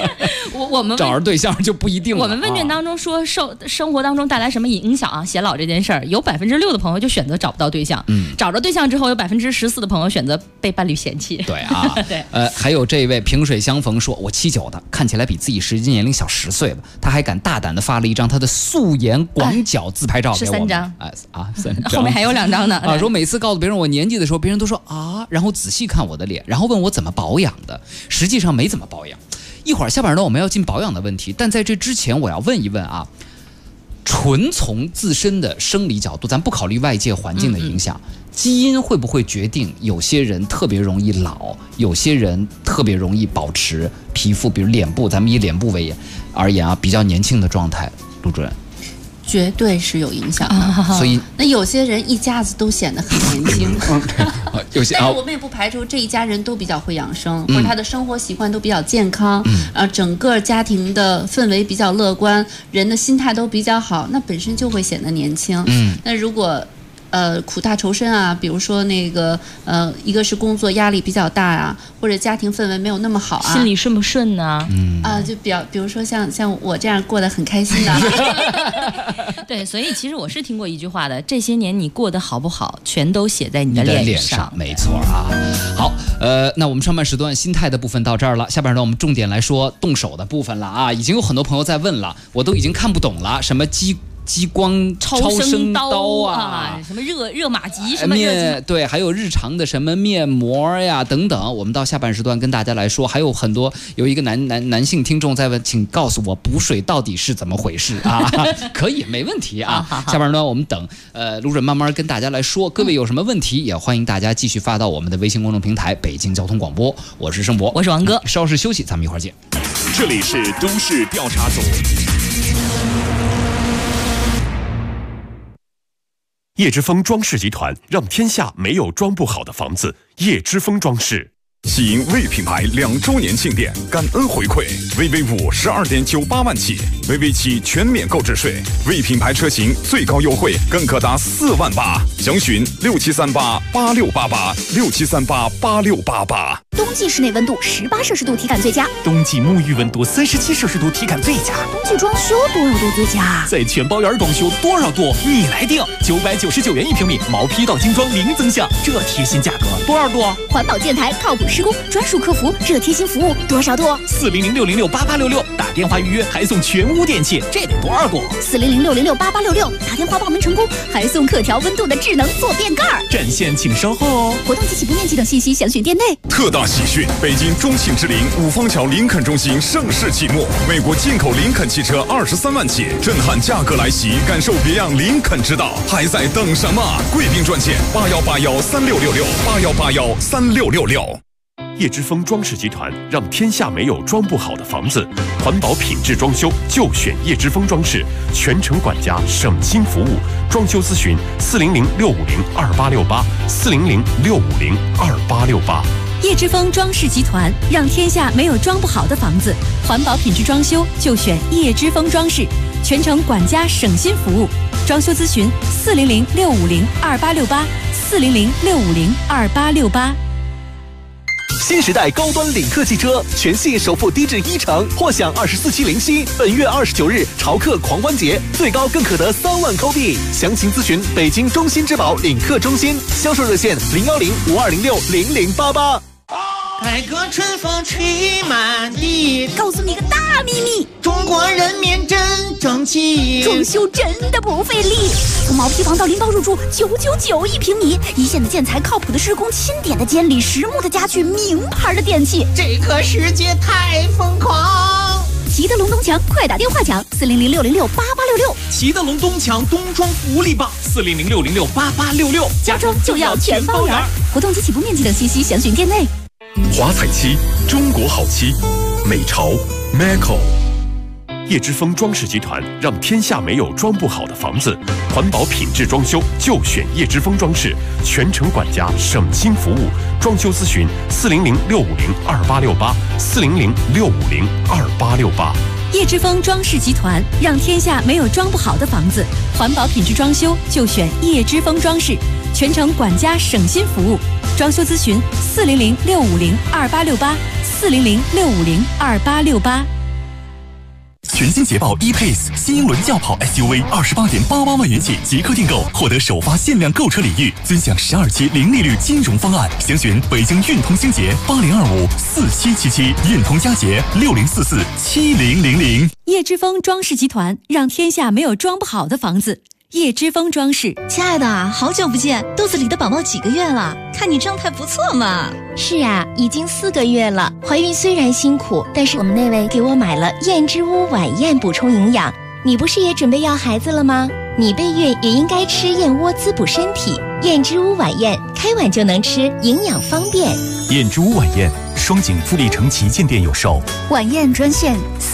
我们找着对象就不一定了。 我们问卷当中说生活当中带来什么影响啊？显老这件事儿，有6%的朋友就选择找不到对象，找着对象之后有14%的朋友选择被伴侣嫌弃。 对啊， 对， 还有这位萍水相逢说，我79的，看起来比自己实际年龄小10岁了，他还敢大胆的发了一张他的素颜广角自拍照给我们， 是3张 ，3张， 后面还有2张呢。 说每次告诉别人我年纪的时候，别人都说啊，然后仔细看我的脸，然后问我怎么保养的，实际上没怎么保养。一会儿下半段我们要进保养的问题，但在这之前我要问一问啊，纯从自身的生理角度，咱不考虑外界环境的影响，基因会不会决定有些人特别容易老，有些人特别容易保持皮肤，比如脸部，咱们以脸部而言啊，比较年轻的状态，陆主任。 绝对是有影响的， 所以那有些人一家子都显得很年轻， 有些， 但是我们也不排除这一家人都比较会养生，或者他的生活习惯都比较健康，整个家庭的氛围比较乐观，人的心态都比较好，那本身就会显得年轻。那如果苦大仇深啊，比如说那个一个是工作压力比较大啊，或者家庭氛围没有那么好啊， 心里顺不顺呢？ 就比如说像我这样过得很开心的。 对，所以其实我是听过一句话的，这些年你过得好不好，全都写在你的脸上。 没错啊。好，那我们上半时段心态的部分到这儿了，下半段我们重点来说动手的部分了啊。已经有很多朋友在问了，我都已经看不懂了，什么激光超声刀啊， 什么热玛吉，什么对，还有日常的什么面膜呀等等，我们到下半时段跟大家来说。还有很多，有一个男性听众在问，请告诉我补水到底是怎么回事啊？可以，没问题啊。下半段我们等卢主任慢慢跟大家来说。各位有什么问题，也欢迎大家继续发到我们的微信公众平台北京交通广播。我是盛博， 我是王哥。 稍事休息，咱们一会儿见。 这里是都市调查组。 叶之峰装饰集团让天下没有装不好的房子。叶之峰装饰。 喜迎魏品牌2周年庆典，感恩回馈，VV5 12.98万起，VV7全免购置税，魏品牌车型最高优惠更可达4万8，详询67388688，67388688。 冬季室内温度18摄氏度体感最佳， 冬季沐浴温度37摄氏度体感最佳， 冬季装修多少度最佳？ 在全包园装修多少度你来定，999元1平米，毛坯到精装零增项，这贴心价格多少度？ 环保建材靠谱施工，专属客服，这贴心服务多少度 ？40060688866，打电话预约还送全屋电器，这得多少度 ？40060688866，打电话报名成功还送可调温度的智能坐便盖。 占线请稍后哦。 活动及起步面积等信息详询店内。 特大喜讯！北京中信之林五方桥林肯中心盛世启幕，美国进口林肯汽车23万起，震撼价格来袭，感受别样林肯之道，还在等什么？贵宾专线81813666，81813666。 叶之峰装饰集团让天下没有装不好的房子，环保品质装修就选叶之峰装饰，全程管家，省心服务。装修咨询400-650-2868，400-650-2868。 叶之峰装饰集团让天下没有装不好的房子，环保品质装修就选叶之峰装饰，全程管家，省心服务。装修咨询400-650-2868，400-650-2868。 新时代高端领克汽车全系首付低至1成，或享24期零息。本月29日潮客狂欢节，最高更可得3万扣币。详情咨询北京中心之宝领克中心，销售热线010-5206-0088。 改革春风吹满地， 告诉你个大秘密， 中国人民真争气， 装修真的不费力。从毛坯房到拎包入住，999一平米，一线的建材，靠谱的施工，钦点的监理，实木的家具，名牌的电器， 这个世界太疯狂。 齐德龙东墙，快打电话抢400-606-8866。 齐德龙东墙冬装福利棒，400-606-8866。 家装就要全包圆。活动及起步面积等信息详询店内。 华彩漆，中国好漆，美潮 Maco。叶之峰装饰集团让天下没有装不好的房子，环保品质装修就选叶之峰装饰，全程管家，省心服务。装修咨询400-650-2868，400-650-2868。 叶之峰装饰集团让天下没有装不好的房子，环保品质装修就选叶之峰装饰，全程管家，省心服务。装修咨询400-650-2868，400-650-2868。 全新捷豹 E-Pace 新英伦轿跑 SUV28.88万元起即刻订购，获得首发限量购车礼遇，尊享12期零利率金融方案。详询北京运通星捷80254777，运通佳捷60447000。 叶之峰装饰集团，让天下没有装不好的房子。叶之峰装饰。 亲爱的，好久不见，肚子里的宝宝几个月了？看你状态不错嘛。 是啊，已经4个月了。怀孕虽然辛苦，但是我们那位给我买了燕之屋晚宴补充营养。你不是也准备要孩子了吗？你备孕也应该吃燕窝滋补身体。燕之屋晚宴，开碗就能吃，营养方便。 燕之屋晚宴，双井富力城旗舰店有售。 晚宴专线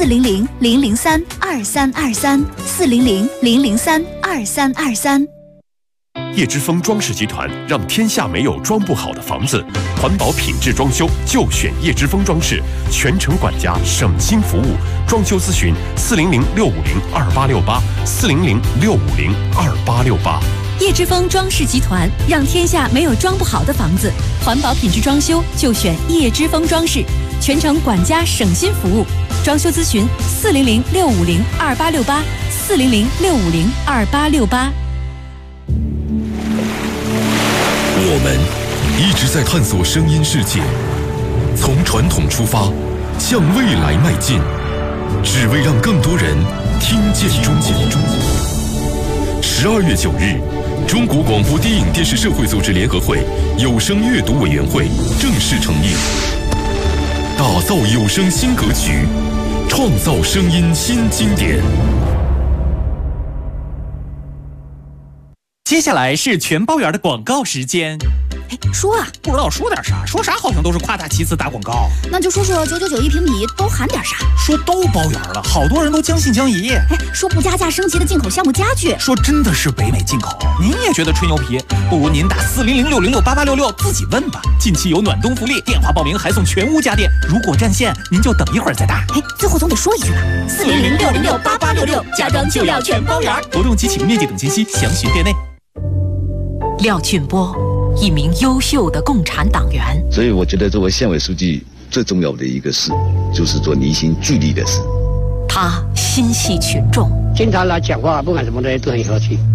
400-003-2323，400-003-2323。 叶之峰装饰集团，让天下没有装不好的房子。环保品质装修就选叶之峰装饰，全程管家，省心服务。装修咨询400-650-2868，400-650-2868。 叶之峰装饰集团，让天下没有装不好的房子。环保品质装修就选叶之峰装饰，全程管家，省心服务。装修咨询400-650-2868，400-650-2868。 我们一直在探索声音世界，从传统出发，向未来迈进，只为让更多人听见中国。12月9日，中国广播电影电视社会组织联合会有声阅读委员会正式成立，打造有声新格局，创造声音新经典。 接下来是全包圆的广告时间。 说啊， 不知道说点啥，说啥好像都是夸大其词打广告。 那就说说999一平米都含点啥？ 说都包圆了，好多人都将信将疑。 说不加价升级的进口橡木家具， 说真的是北美进口。您也觉得吹牛皮？不如您打400-606-8866自己问吧。近期有暖冬福利，电话报名还送全屋家电。如果占线，您就等一会儿再打。 最后总得说一句吧，400-606-8866，家装就要全包圆。 活动及启用面积等信息详询店内。 廖俊波，一名优秀的共产党员。 所以我觉得作为县委书记最重要的一个事，就是做凝心聚力的事。 他心系群众， 经常来讲话，不管什么东西都很和气。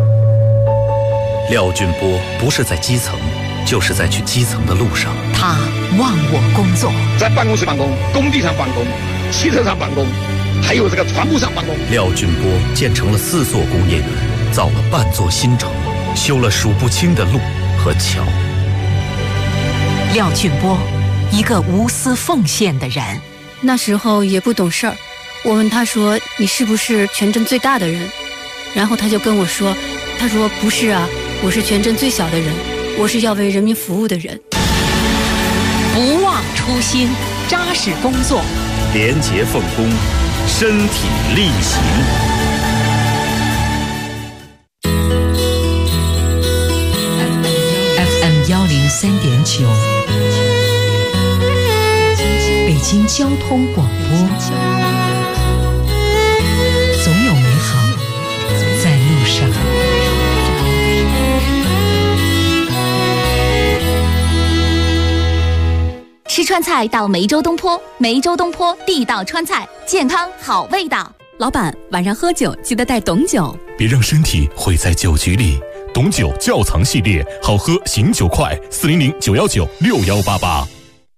廖俊波不是在基层，就是在去基层的路上。 他忘我工作， 在办公室办公，工地上办公，汽车上办公，还有这个船坞上办公。 廖俊波建成了4座工业园，造了半座新城，修了数不清的路和桥。 廖俊波，一个无私奉献的人。 那时候也不懂事儿，我问他说：“你是不是全镇最大的人？”然后他就跟我说：“他说不是啊，我是全镇最小的人，我是要为人民服务的人。” 不忘初心，扎实工作， 廉洁奉公，身体力行。 103.9，北京交通广播，总有美好在路上。 吃川菜到梅州东坡，梅州东坡地道川菜，健康好味道。 老板，晚上喝酒记得带董酒， 别让身体毁在酒局里。董酒窖藏系列，好喝醒酒快，400-919-6188。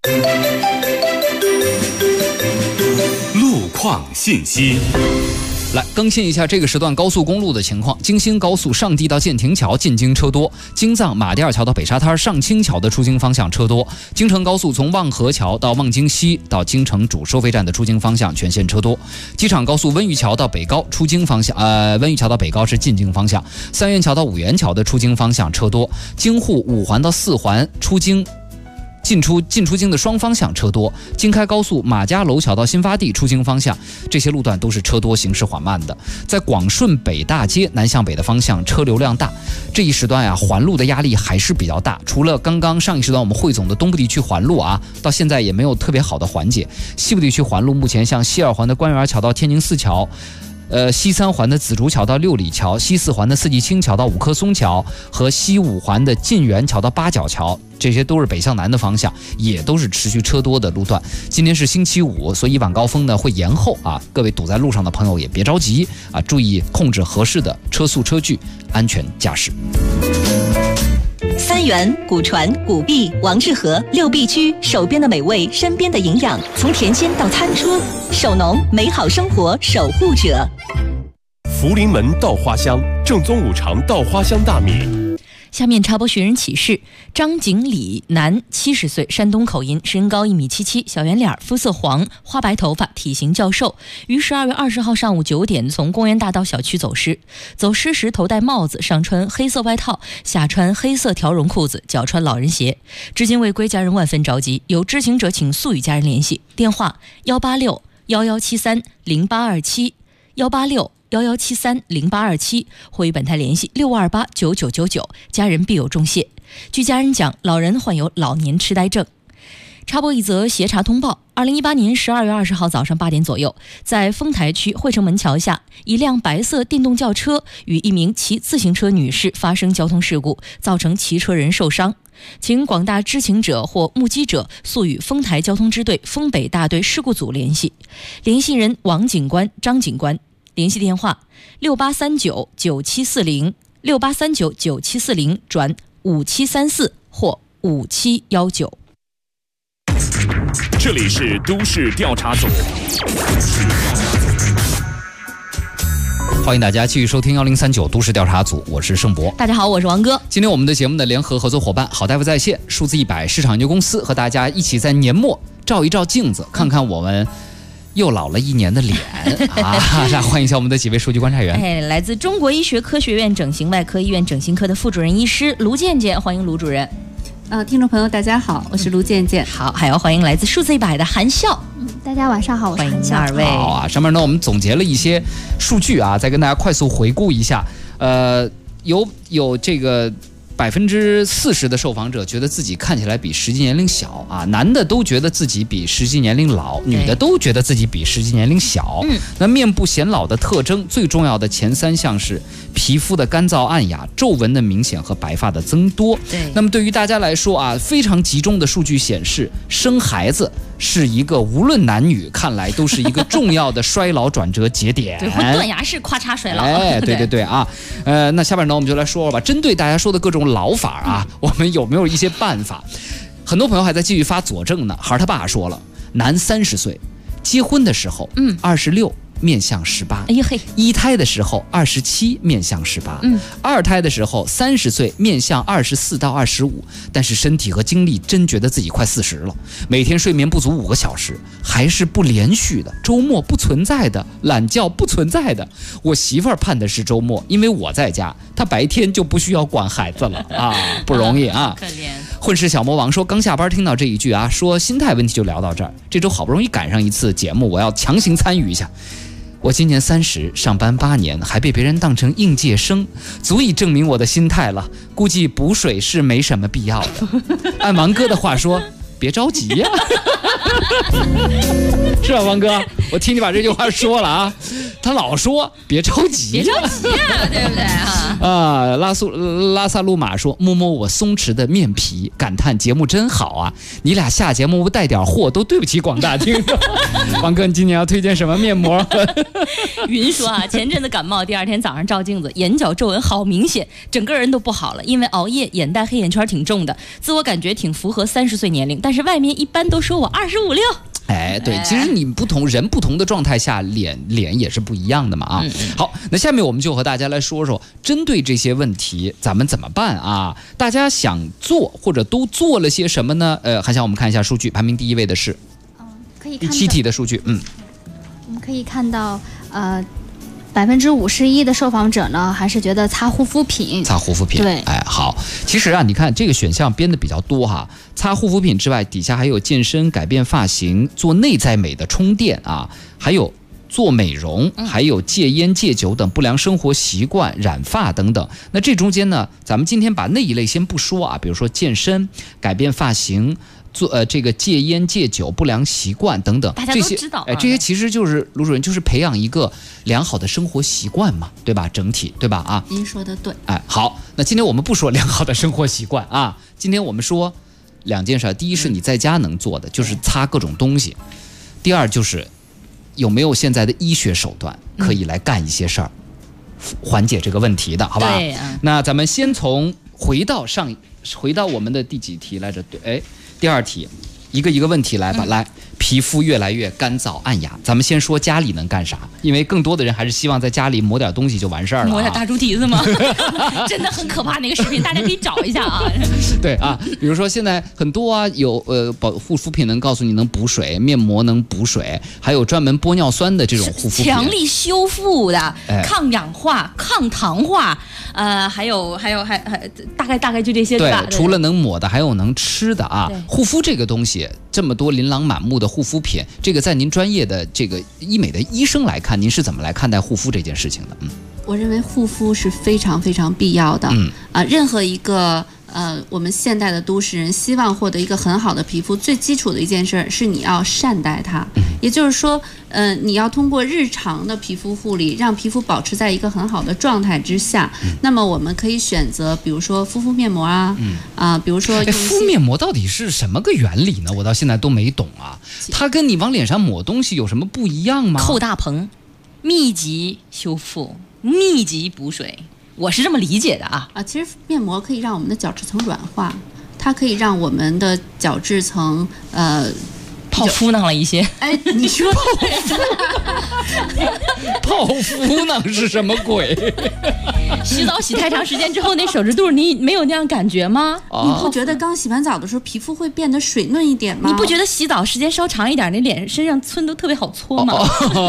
路况信息。 来更新一下这个时段高速公路的情况。京新高速上地到建亭桥进京车多，京藏马迭尔桥到北沙滩上清桥的出京方向车多。京承高速从望河桥到望京西到京承主收费站的出京方向全线车多。机场高速温榆桥到北高出京方向，温榆桥到北高是进京方向。三元桥到五元桥的出京方向车多。京沪五环到四环出京进出京的双方向车多。京开高速马家楼桥到新发地出京方向，这些路段都是车多行驶缓慢的。在广顺北大街南向北的方向车流量大，这一时段呀环路的压力还是比较大。除了刚刚上一时段我们汇总的东部地区环路啊，到现在也没有特别好的缓解。西部地区环路目前像西二环的官园桥到天宁寺桥西3环的紫竹桥到六里桥，西4环的四季青桥到五棵松桥，和西5环的晋源桥到八角桥，这些都是北向南的方向，也都是持续车多的路段。今天是星期五，所以晚高峰呢会延后啊，各位堵在路上的朋友也别着急啊，注意控制合适的车速车距，安全驾驶。 三元、古传、古币、王致和6必居，手边的美味，身边的营养，从甜心到餐桌，手农美好生活守护者。 福临门稻花香，正宗五常稻花香大米。 下面插播寻人启事：张景礼，男，70岁，山东口音，身高1.77米，小圆脸，肤色黄，花白头发，体型较瘦，于12月20号上午9点从公园大道小区走失。走失时头戴帽子，上穿黑色外套，下穿黑色条绒裤子，脚穿老人鞋。至今未归，家人万分着急，有知情者请速与家人联系。电话186-1173-0827，186-1173-0827，或与本台联系6528-9999，家人必有重谢。据家人讲，老人患有老年痴呆症。插播一则协查通报：2018年12月20号早上8点左右，在丰台区汇成门桥下，一辆白色电动轿车与一名骑自行车女士发生交通事故，造成骑车人受伤。请广大知情者或目击者速与丰台交通支队丰北大队事故组联系。联系人王警官、张警官。联系电话6839-9740，6839-9740转5734或5719。 这里是都市调查组， 欢迎大家继续收听1039都市调查组，我是盛博。 大家好，我是王哥。 今天我们的节目的联合合作伙伴好大夫在线、数字100市场研究公司和大家一起在年末照一照镜子，看看我们又老了1年的脸啊！来欢迎一下我们的几位数据观察员。 来自中国医学科学院整形外科医院整形科的副主任医师卢健健，欢迎卢主任。 听众朋友大家好，我是卢健健。 好，还要欢迎来自数字100的韩笑。 大家晚上好，我是韩笑。 欢迎2位。 好啊，上面呢我们总结了一些数据啊，再跟大家快速回顾一下。有这个40%的受访者觉得自己看起来比实际年龄小啊，男的都觉得自己比实际年龄老，女的都觉得自己比实际年龄小。那面部显老的特征最重要的前3项是皮肤的干燥暗哑、皱纹的明显和白发的增多。 对， 那么对于大家来说啊，非常集中的数据显示，生孩子是一个无论男女看来都是一个重要的衰老转折节点。 对，会断崖式咔嚓衰老。 对啊，那下边呢我们就来说说吧，针对大家说的各种老法啊，我们有没有一些办法？很多朋友还在继续发佐证呢。孩儿他爸说了，男30岁，结婚的时候26。面向18， 哎呀嘿， 一胎的时候27面向18，二胎的时候30岁面向24到25，但是身体和精力真觉得自己快40了，每天睡眠不足5个小时，还是不连续的，周末不存在的，懒觉不存在的。我媳妇儿盼的是周末，因为我在家，她白天就不需要管孩子了啊，不容易啊， 可怜。 混世小魔王说，刚下班听到这一句啊，说心态问题就聊到这儿。这周好不容易赶上一次节目，我要强行参与一下。我今年30，上班8年，还被别人当成应届生，足以证明我的心态了。估计补水是没什么必要的。按王哥的话说，别着急呀、是吧，王哥？我听你把这句话说了啊，他老说别着急， 别着急啊，对不对啊？ 拉萨路马说，摸摸我松弛的面皮，感叹节目真好啊！你俩下节目不带点货，都对不起广大听众。王哥，你今年要推荐什么面膜？ 云说啊，前阵子感冒，第2天早上照镜子，眼角皱纹好明显，整个人都不好了，因为熬夜，眼袋黑眼圈挺重的，自我感觉挺符合30岁年龄，但是外面一般都说我25、6。 哎，对，其实你不同的状态下，脸也是不一样的嘛啊。好，那下面我们就和大家来说说，针对这些问题，咱们怎么办啊？大家想做或者都做了些什么呢？还想我们看一下数据，排名第1位的是， 可以看 7体的数据， 我们可以看到51%的受访者呢，还是觉得擦护肤品。 对，哎，好。其实啊，你看这个选项编的比较多哈。擦护肤品之外，底下还有健身、改变发型、做内在美的充电啊，还有做美容，还有戒烟、戒酒等不良生活习惯、染发等等。那这中间呢，咱们今天把那一类先不说啊，比如说健身、改变发型、 这个戒烟戒酒不良习惯等等， 大家都知道。 这些其实就是卢主任就是培养一个良好的生活习惯嘛，对吧？整体对吧？啊， 您说的对。 好，那今天我们不说良好的生活习惯啊，今天我们说2件事，第一是你在家能做的，就是擦各种东西；第二就是有没有现在的医学手段可以来干一些事儿，缓解这个问题的，好吧？ 对。 那咱们先从回到我们的第几题来着？对，第2题，一个问题来吧。来，皮肤越来越干燥暗哑，咱们先说家里能干啥？因为更多的人还是希望在家里抹点东西就完事儿了。 抹点大猪蹄子吗？真的很可怕，那个视频大家可以找一下啊。 对啊，比如说现在很多啊，有护肤品能告诉你能补水，面膜能补水，还有专门玻尿酸的这种护肤品， 强力修复的，抗氧化、抗糖化，还大概就这些对吧？ 对，除了能抹的，还有能吃的啊。护肤这个东西，这么多琳琅满目的护肤品，这个在您专业的这个医美的医生来看，您是怎么来看待护肤这件事情的？ 我认为护肤是非常非常必要的。任何一个我们现代的都市人希望获得一个很好的皮肤，最基础的一件事是你要善待它。也就是说，你要通过日常的皮肤护理，让皮肤保持在一个很好的状态之下。那么我们可以选择，比如说敷面膜啊，比如说敷面膜到底是什么个原理呢？我到现在都没懂啊。它跟你往脸上抹东西有什么不一样吗？ 扣大棚，密集修复，密集补水。我是这么理解的啊。 其实面膜可以让我们的角质层软化，它可以让我们的角质层泡芙囊了一些。 你说泡芙囊是什么鬼？ 洗澡洗太长时间之后，那手指肚你没有那样感觉吗？ 你不觉得刚洗完澡的时候皮肤会变得水嫩一点吗？ 你不觉得洗澡时间稍长一点，那脸身上寸都特别好搓吗？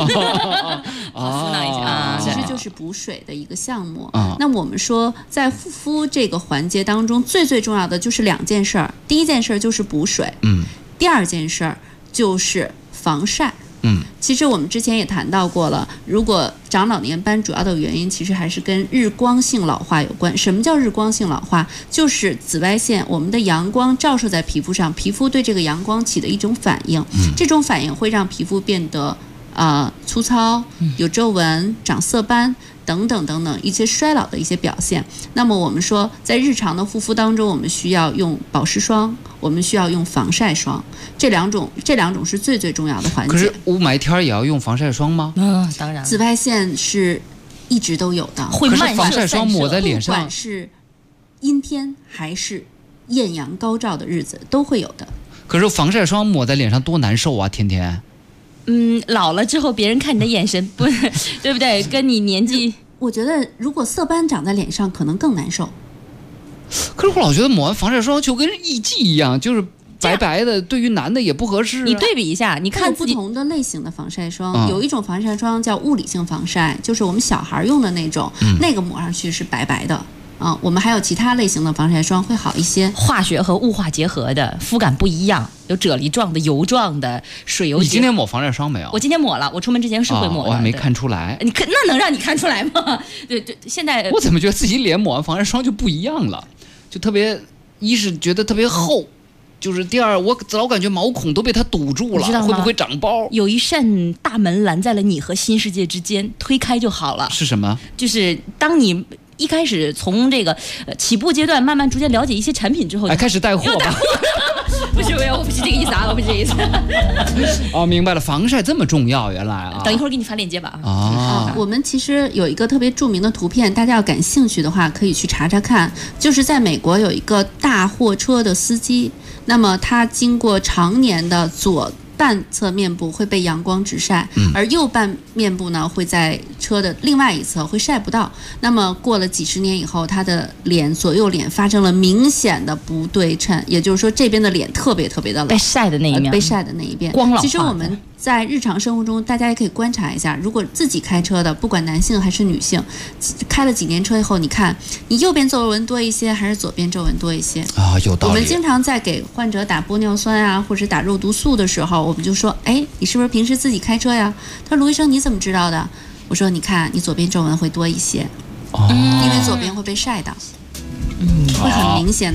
其实就是补水的一个项目。那我们说，在护肤这个环节当中，最重要的就是2件事儿。第一件事就是补水，第2件事儿就是防晒。其实我们之前也谈到过了，如果长老年斑主要的原因其实还是跟日光性老化有关。什么叫日光性老化？就是紫外线，我们的阳光照射在皮肤上，皮肤对这个阳光起的一种反应，这种反应会让皮肤变得粗糙、有皱纹、长色斑等等一些衰老的一些表现。那么我们说，在日常的护肤当中，我们需要用保湿霜，我们需要用防晒霜，这两种是最重要的环节。 可是雾霾天也要用防晒霜吗？ 当然。 紫外线是一直都有的， 会慢防晒霜抹在脸上， 不管是阴天还是艳阳高照的日子都会有的。 可是防晒霜抹在脸上多难受啊，天天。 老了之后别人看你的眼神不对不对？跟你年纪， 我觉得如果色斑长在脸上可能更难受。 可是我老觉得抹完防晒霜就跟艺妓一样，就是白白的，对于男的也不合适。 你对比一下，你看不同的类型的防晒霜，有一种防晒霜叫物理性防晒，就是我们小孩用的那种，那个抹上去是白白的。我们还有其他类型的防晒霜会好一些， 化学和雾化结合的，肤感不一样，有啫喱状的、油状的、水油。 你今天抹防晒霜没有？ 我今天抹了，我出门之前是会抹的。 我还没看出来。 那能让你看出来吗？对，现在我怎么觉得自己脸抹完防晒霜就不一样了？就特别，一是觉得特别厚，就是第二，我老感觉毛孔都被它堵住了，会不会长包？ 有一扇大门拦在了你和新世界之间，推开就好了。 是什么？ 就是当你一开始从这个起步阶段，慢慢逐渐了解一些产品之后， 开始带货吧。 不是，我不是这个意思啊，我不是这个意思。 明白了，防晒这么重要，原来啊。 等一会儿给你发链接吧。 我们其实有一个特别著名的图片，大家要感兴趣的话可以去查查看。就是在美国有一个大货车的司机，那么他经过常年的左半侧面部会被阳光直晒，而右半面部呢会在车的另外一侧会晒不到。那么过了几十年以后，他的左右脸发生了明显的不对称，也就是说这边的脸特别的老， 被晒的那一面， 被晒的那一边光老化。 其实我们在日常生活中，大家也可以观察一下，如果自己开车的，不管男性还是女性，开了几年车以后，你看你右边皱纹多一些，还是左边皱纹多一些有道理。 我们经常在给患者打玻尿酸啊，或者打肉毒素的时候，我们就说，你是不是平时自己开车呀？他说，卢医生你怎么知道的？我说，你看你左边皱纹会多一些，因为左边会被晒到。会很明显呢。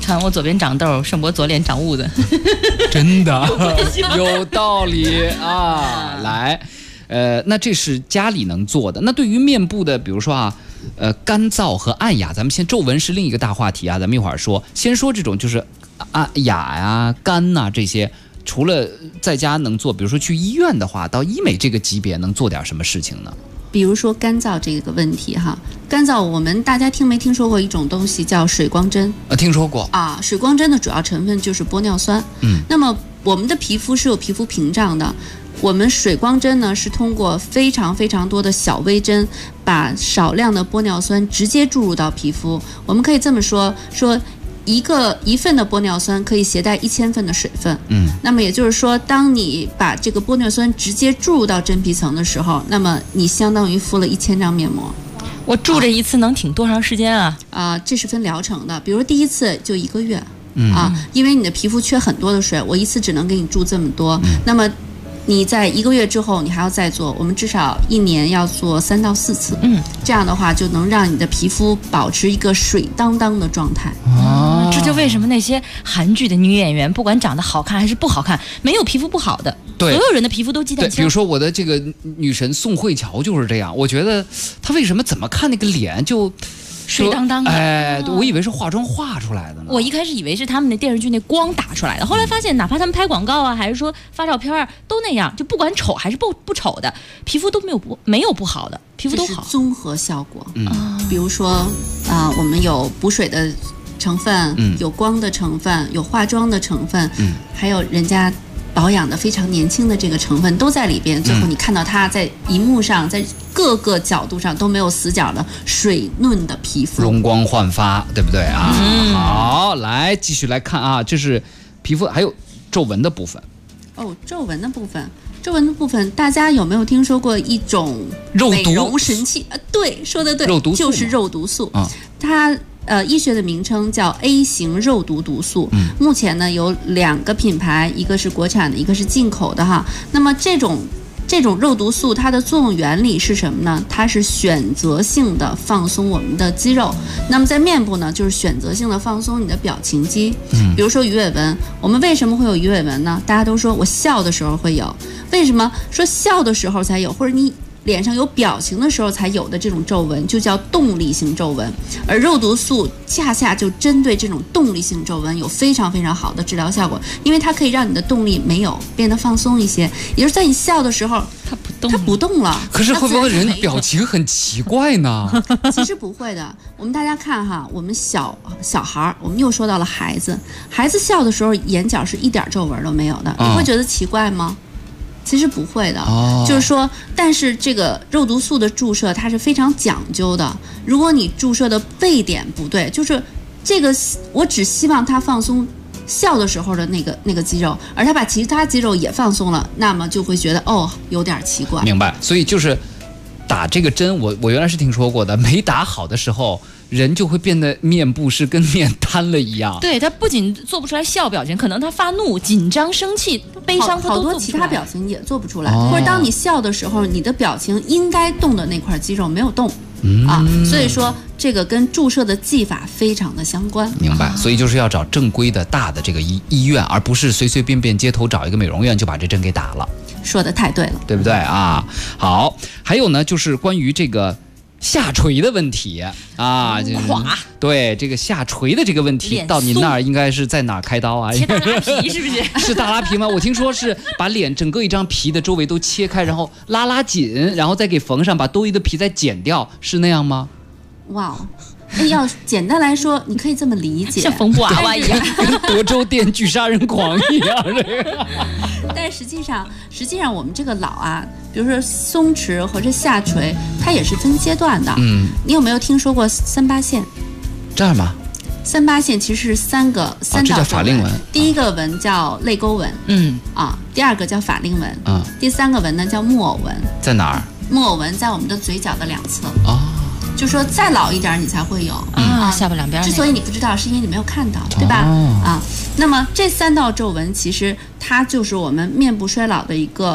看我左边长痘，胜我左脸长痦子。 真的有道理啊！来，那这是家里能做的。那对于面部的，比如说啊，干燥和暗哑，咱们先皱纹是另一个大话题啊，咱们一会儿说。先说这种就是哑呀、干呐这些，除了在家能做，比如说去医院的话，到医美这个级别能做点什么事情呢？ 比如说干燥这个问题哈，干燥我们大家听没听说过一种东西叫水光针？ 听说过啊。水光针的主要成分就是玻尿酸。那么我们的皮肤是有皮肤屏障的，我们水光针呢是通过非常非常多的小微针，把少量的玻尿酸直接注入到皮肤。我们可以这么说一份的玻尿酸可以携带1000份的水分。那么也就是说，当你把这个玻尿酸直接注入到真皮层的时候，那么你相当于敷了1000张面膜。 我住这一次能挺多长时间啊？ 这是分疗程的，比如第一次就1个月。因为你的皮肤缺很多的水，我一次只能给你注这么多。那么你在1个月之后，你还要再做，我们至少1年要做3到4次。这样的话就能让你的皮肤保持一个水当当的状态。 这就为什么那些韩剧的女演员，不管长得好看还是不好看，没有皮肤不好的。 对， 所有人的皮肤都鸡蛋对，比如说我的这个女神宋慧乔就是这样，我觉得她为什么怎么看那个脸就水当当的， 我以为是化妆化出来的呢。 我一开始以为是他们的电视剧那光打出来的，后来发现哪怕他们拍广告啊，还是说发照片都那样，就不管丑还是不丑的，皮肤都没有不好的，皮肤都好。 这是综合效果。比如说我们有补水的成分，有光的成分，有化妆的成分，还有人家保养的非常年轻的这个成分都在里边。最后你看到它在荧幕上，在各个角度上都没有死角的水嫩的皮肤， 容光焕发，对不对啊？好，来继续来看啊，这是皮肤，还有皱纹的部分。 皱纹的部分，大家有没有听说过一种美容神器？对，说的对，就是肉毒素。它医学的名称叫 A 型肉毒毒素。目前呢有2个品牌，一个是国产的，一个是进口的哈。那么这种肉毒素它的作用原理是什么呢？它是选择性的放松我们的肌肉。那么在面部呢，就是选择性的放松你的表情肌。比如说鱼尾纹，我们为什么会有鱼尾纹呢？大家都说我笑的时候会有，为什么说笑的时候才有，或者你脸上有表情的时候才有的这种皱纹就叫动力性皱纹，而肉毒素恰恰就针对这种动力性皱纹有非常非常好的治疗效果，因为它可以让你的动力没有，变得放松一些，也就是在你笑的时候它不动了。 可是会不会人表情很奇怪呢？ 其实不会的，我们大家看哈，我们小孩，我们又说到了孩子笑的时候眼角是一点皱纹都没有的，你会觉得奇怪吗？其实不会的，就是说，但是这个肉毒素的注射它是非常讲究的。如果你注射的位点不对，就是这个，我只希望它放松笑的时候的那个肌肉，而它把其他肌肉也放松了，那么就会觉得有点奇怪。 明白，所以就是打这个针，我原来是听说过的，没打好的时候，人就会变得面部是跟面瘫了一样。 对，他不仅做不出来笑表情，可能他发怒、紧张、生气、悲伤， 好多其他表情也做不出来。或者当你笑的时候，你的表情应该动的那块肌肉没有动。所以说这个跟注射的技法非常的相关。 明白，所以就是要找正规的大的这个医院，而不是随随便便街头找一个美容院就把这针给打了。 说的太对了， 对不对啊？好，还有呢，就是关于这个下垂的问题啊，对这个下垂的这个问题，到您那儿应该是在哪儿开刀啊？ 切大拉皮是不是？ 是大拉皮吗？我听说是把脸整个一张皮的周围都切开，然后拉紧，然后再给缝上，把多余的皮再剪掉，是那样吗？ 哇，要简单来说，你可以这么理解， 像缝布娃娃一样， 跟德州电锯杀人狂一样。这个， 但实际上我们这个老啊，比如说松弛或者下垂，它也是分阶段的。你有没有听说过3-8线？ 这样吗 ？3-8线其实是3道这叫法令纹。 第一个纹叫泪沟纹，第二个叫法令纹，第3个纹呢叫木偶纹。 在哪儿？ 木偶纹在我们的嘴角的2侧。就说再老一点你才会有下巴两边。 之所以你不知道，是因为你没有看到，对吧？那么这3道皱纹其实它就是我们面部衰老的一个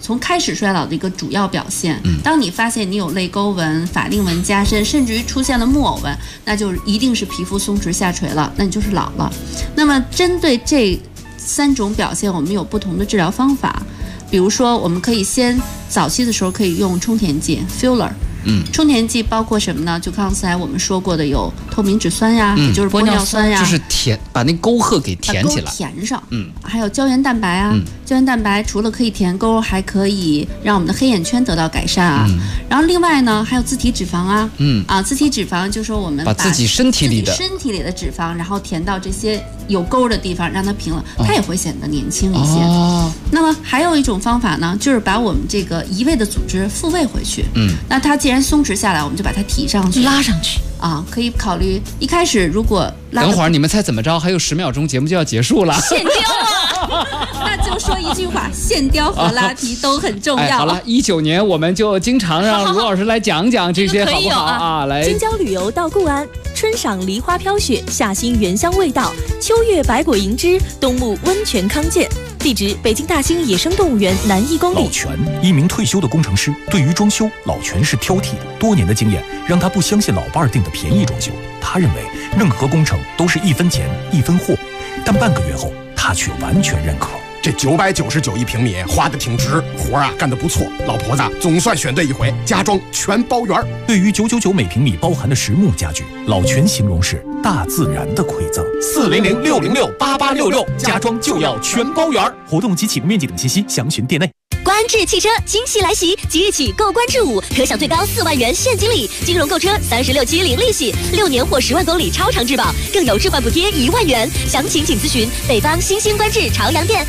从开始衰老的一个主要表现。当你发现你有泪沟纹、法令纹加深，甚至于出现了木偶纹，那就一定是皮肤松弛下垂了，那你就是老了。那么针对这3种表现，我们有不同的治疗方法。比如说，我们可以先早期的时候可以用充填剂 filler。充填剂包括什么呢？就刚才我们说过的有透明质酸呀，也就是玻尿酸呀， 就是把那沟壑给填起来， 把沟填上。还有胶原蛋白啊，胶原蛋白除了可以填沟，还可以让我们的黑眼圈得到改善啊。然后另外呢，还有自体脂肪啊，自体脂肪就是说我们把自己身体里的脂肪，然后填到这些有沟的地方，让它平了，它也会显得年轻一些。那么还有一种方法呢，就是把我们这个移位的组织复位回去。那它既然松弛下来，我们就把它提上去， 拉上去啊。可以考虑一开始如果等会儿你们猜怎么着？还有10秒钟，节目就要结束了。 线雕啊，那就说一句话，线雕和拉提都很重要。 好了，19年我们就经常让卢老师来讲讲这些，好不好啊？来， 京郊旅游到固安，春赏梨花飘雪，夏兴原香味道，秋月百果银枝，冬沐温泉康健。地址：北京大兴野生动物园南1公里。 老全，一名退休的工程师，对于装修，老全是挑剔的。多年的经验让他不相信老伴儿订的便宜装修，他认为任何工程都是1分钱1分货。但半个月后，他却完全认可。 这999一平米花的挺值，活啊干得不错，老婆子总算选对一回，家装全包圆。 对于999每平米包含的实木家具，老全形容是大自然的馈赠。 400-606-8866，家装就要全包圆。活动及起步面积等信息详询店内。 观致汽车惊喜来袭，即日起购观致5可享最高4万元现金礼，金融购车36期零利息，6年或10万公里超长质保，更有置换补贴1万元。详情请咨询北方新兴观致朝阳店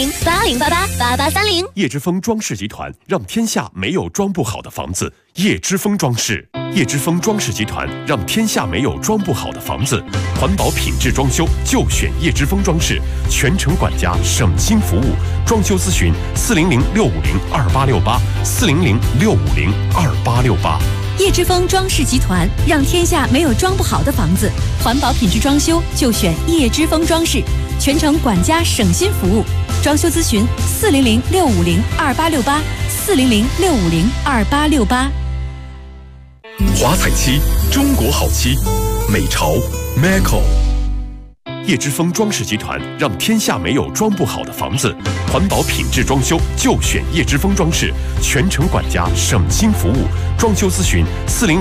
010-8088-8830。 叶之峰装饰集团让天下没有装不好的房子。叶之峰装饰，叶之峰装饰集团让天下没有装不好的房子。环保品质装修就选叶之峰装饰，全程管家，省心服务。装修咨询400-650-2868，400-650-2868。 叶之峰装饰集团让天下没有装不好的房子，环保品质装修就选叶之峰装饰，全程管家省心服务。装修咨询400-650-2868，400-650-2868。 华彩漆，中国好漆，美潮 Meco。叶之峰装饰集团让天下没有装不好的房子，环保品质装修就选叶之峰装饰，全程管家，省心服务。装修咨询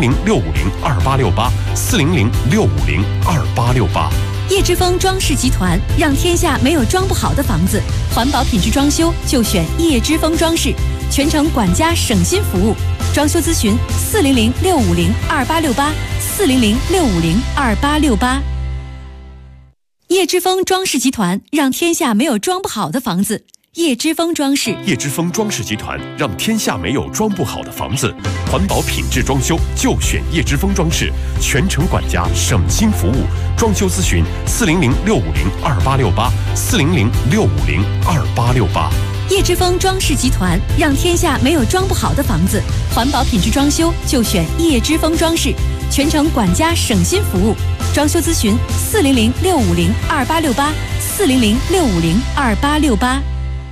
400-650-2868，400-650-2868。 叶之峰装饰集团让天下没有装不好的房子，环保品质装修就选叶之峰装饰，全程管家省心服务。装修咨询400-650-2868，400-650-2868。叶之峰装饰集团让天下没有装不好的房子，叶之峰装饰。 叶之峰装饰集团让天下没有装不好的房子，环保品质装修就选叶之峰装饰，全程管家，省心服务。装修咨询400-650-2868，400-650-2868。 叶之峰装饰集团让天下没有装不好的房子，环保品质装修就选叶之峰装饰，全程管家省心服务。装修咨询400-650-2868，400-650-2868。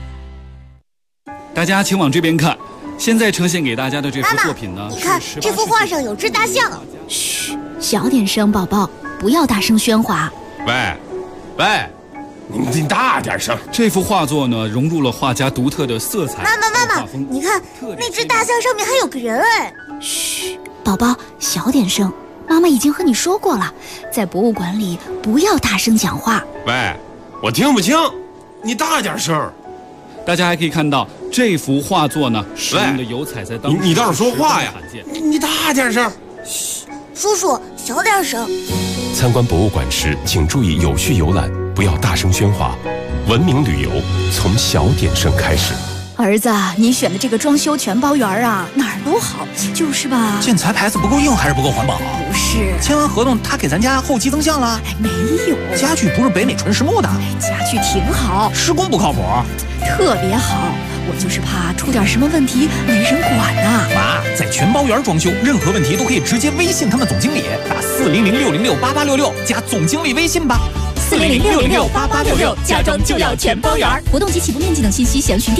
大家请往这边看，现在呈现给大家的这幅作品呢， 你看这幅画上有只大象。嘘，小点声，宝宝，不要大声喧哗。 喂，你大点声！ 这幅画作呢，融入了画家独特的色彩。 妈妈，你看那只大象上面还有个人哎！嘘，宝宝，小点声。妈妈已经和你说过了，在博物馆里不要大声讲话。 喂，我听不清，你大点声。 大家还可以看到这幅画作呢，使用的油彩在当时你倒是说话呀！你大点声。 嘘，叔叔，小点声。 参观博物馆时，请注意有序游览，不要大声喧哗。文明旅游从小点声开始。 儿子，你选的这个装修全包圆啊，哪儿都好，就是吧？ 建材牌子不够硬还是不够环保？ 不是， 签完合同他给咱家后期增项了？ 没有， 家具不是北美纯实木的。 家具挺好， 施工不靠谱， 特别好。我就是怕出点什么问题没人管呐。 妈，在全包圆装修，任何问题都可以直接微信他们总经理，打400-606-8866加总经理微信吧。 400-606-8866，家装就要全包圆。活动及起步面积等信息详询店内。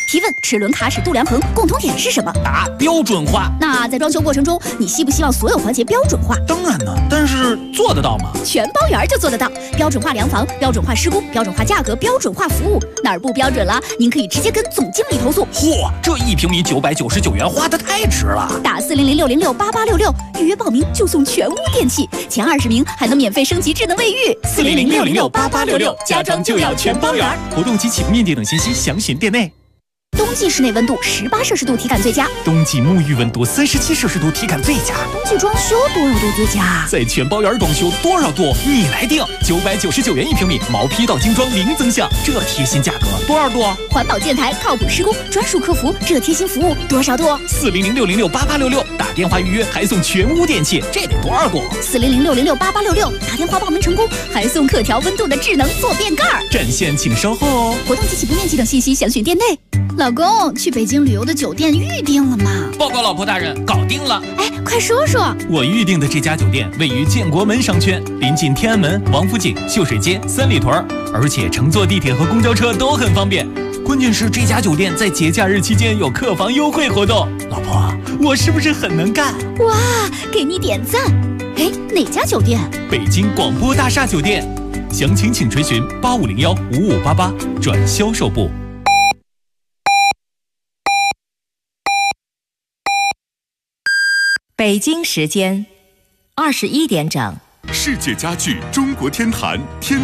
提问：齿轮卡尺度量衡共同点是什么？ 答：标准化。 那在装修过程中，你希不希望所有环节标准化？ 当然呢，但是做得到吗？ 全包圆就做得到，标准化量房、标准化施工、标准化价格、标准化服务，哪儿不标准了，您可以直接跟总经理投诉。 嚯，这1平米999元花得太值了！ 打400-606-8866预约报名就送全屋电器，前20名还能免费升级智能卫浴。 400-606-8866，家装就要全包圆。活动及起步面积等信息详询店内。 冬季室内温度18摄氏度体感最佳， 冬季沐浴温度37摄氏度体感最佳， 冬季装修多少度最佳？ 在全包圆装修多少度你来定，999元1平米，毛坯到精装零增项，这贴心价格多少度？ 环保建材，靠谱施工，专属客服，这贴心服务多少度 ？400-606-8866，打电话预约还送全屋电器，这得多少度 ？400-606-8866，打电话报名成功还送可调温度的智能坐便盖。 占线请稍后哦。 活动及起步面积等信息详询店内。老公，去北京旅游的酒店预定了吗？ 报告老婆大人，搞定了。 哎，快说说。 我预定的这家酒店位于建国门商圈，临近天安门、王府井、秀水街、三里屯，而且乘坐地铁和公交车都很方便。关键是这家酒店在节假日期间有客房优惠活动。老婆，我是不是很能干？ 哇，给你点赞。哎，哪家酒店？ 北京广播大厦酒店。详情请垂询8501-5588转销售部。 北京时间21点整。 世界家具中国天坛天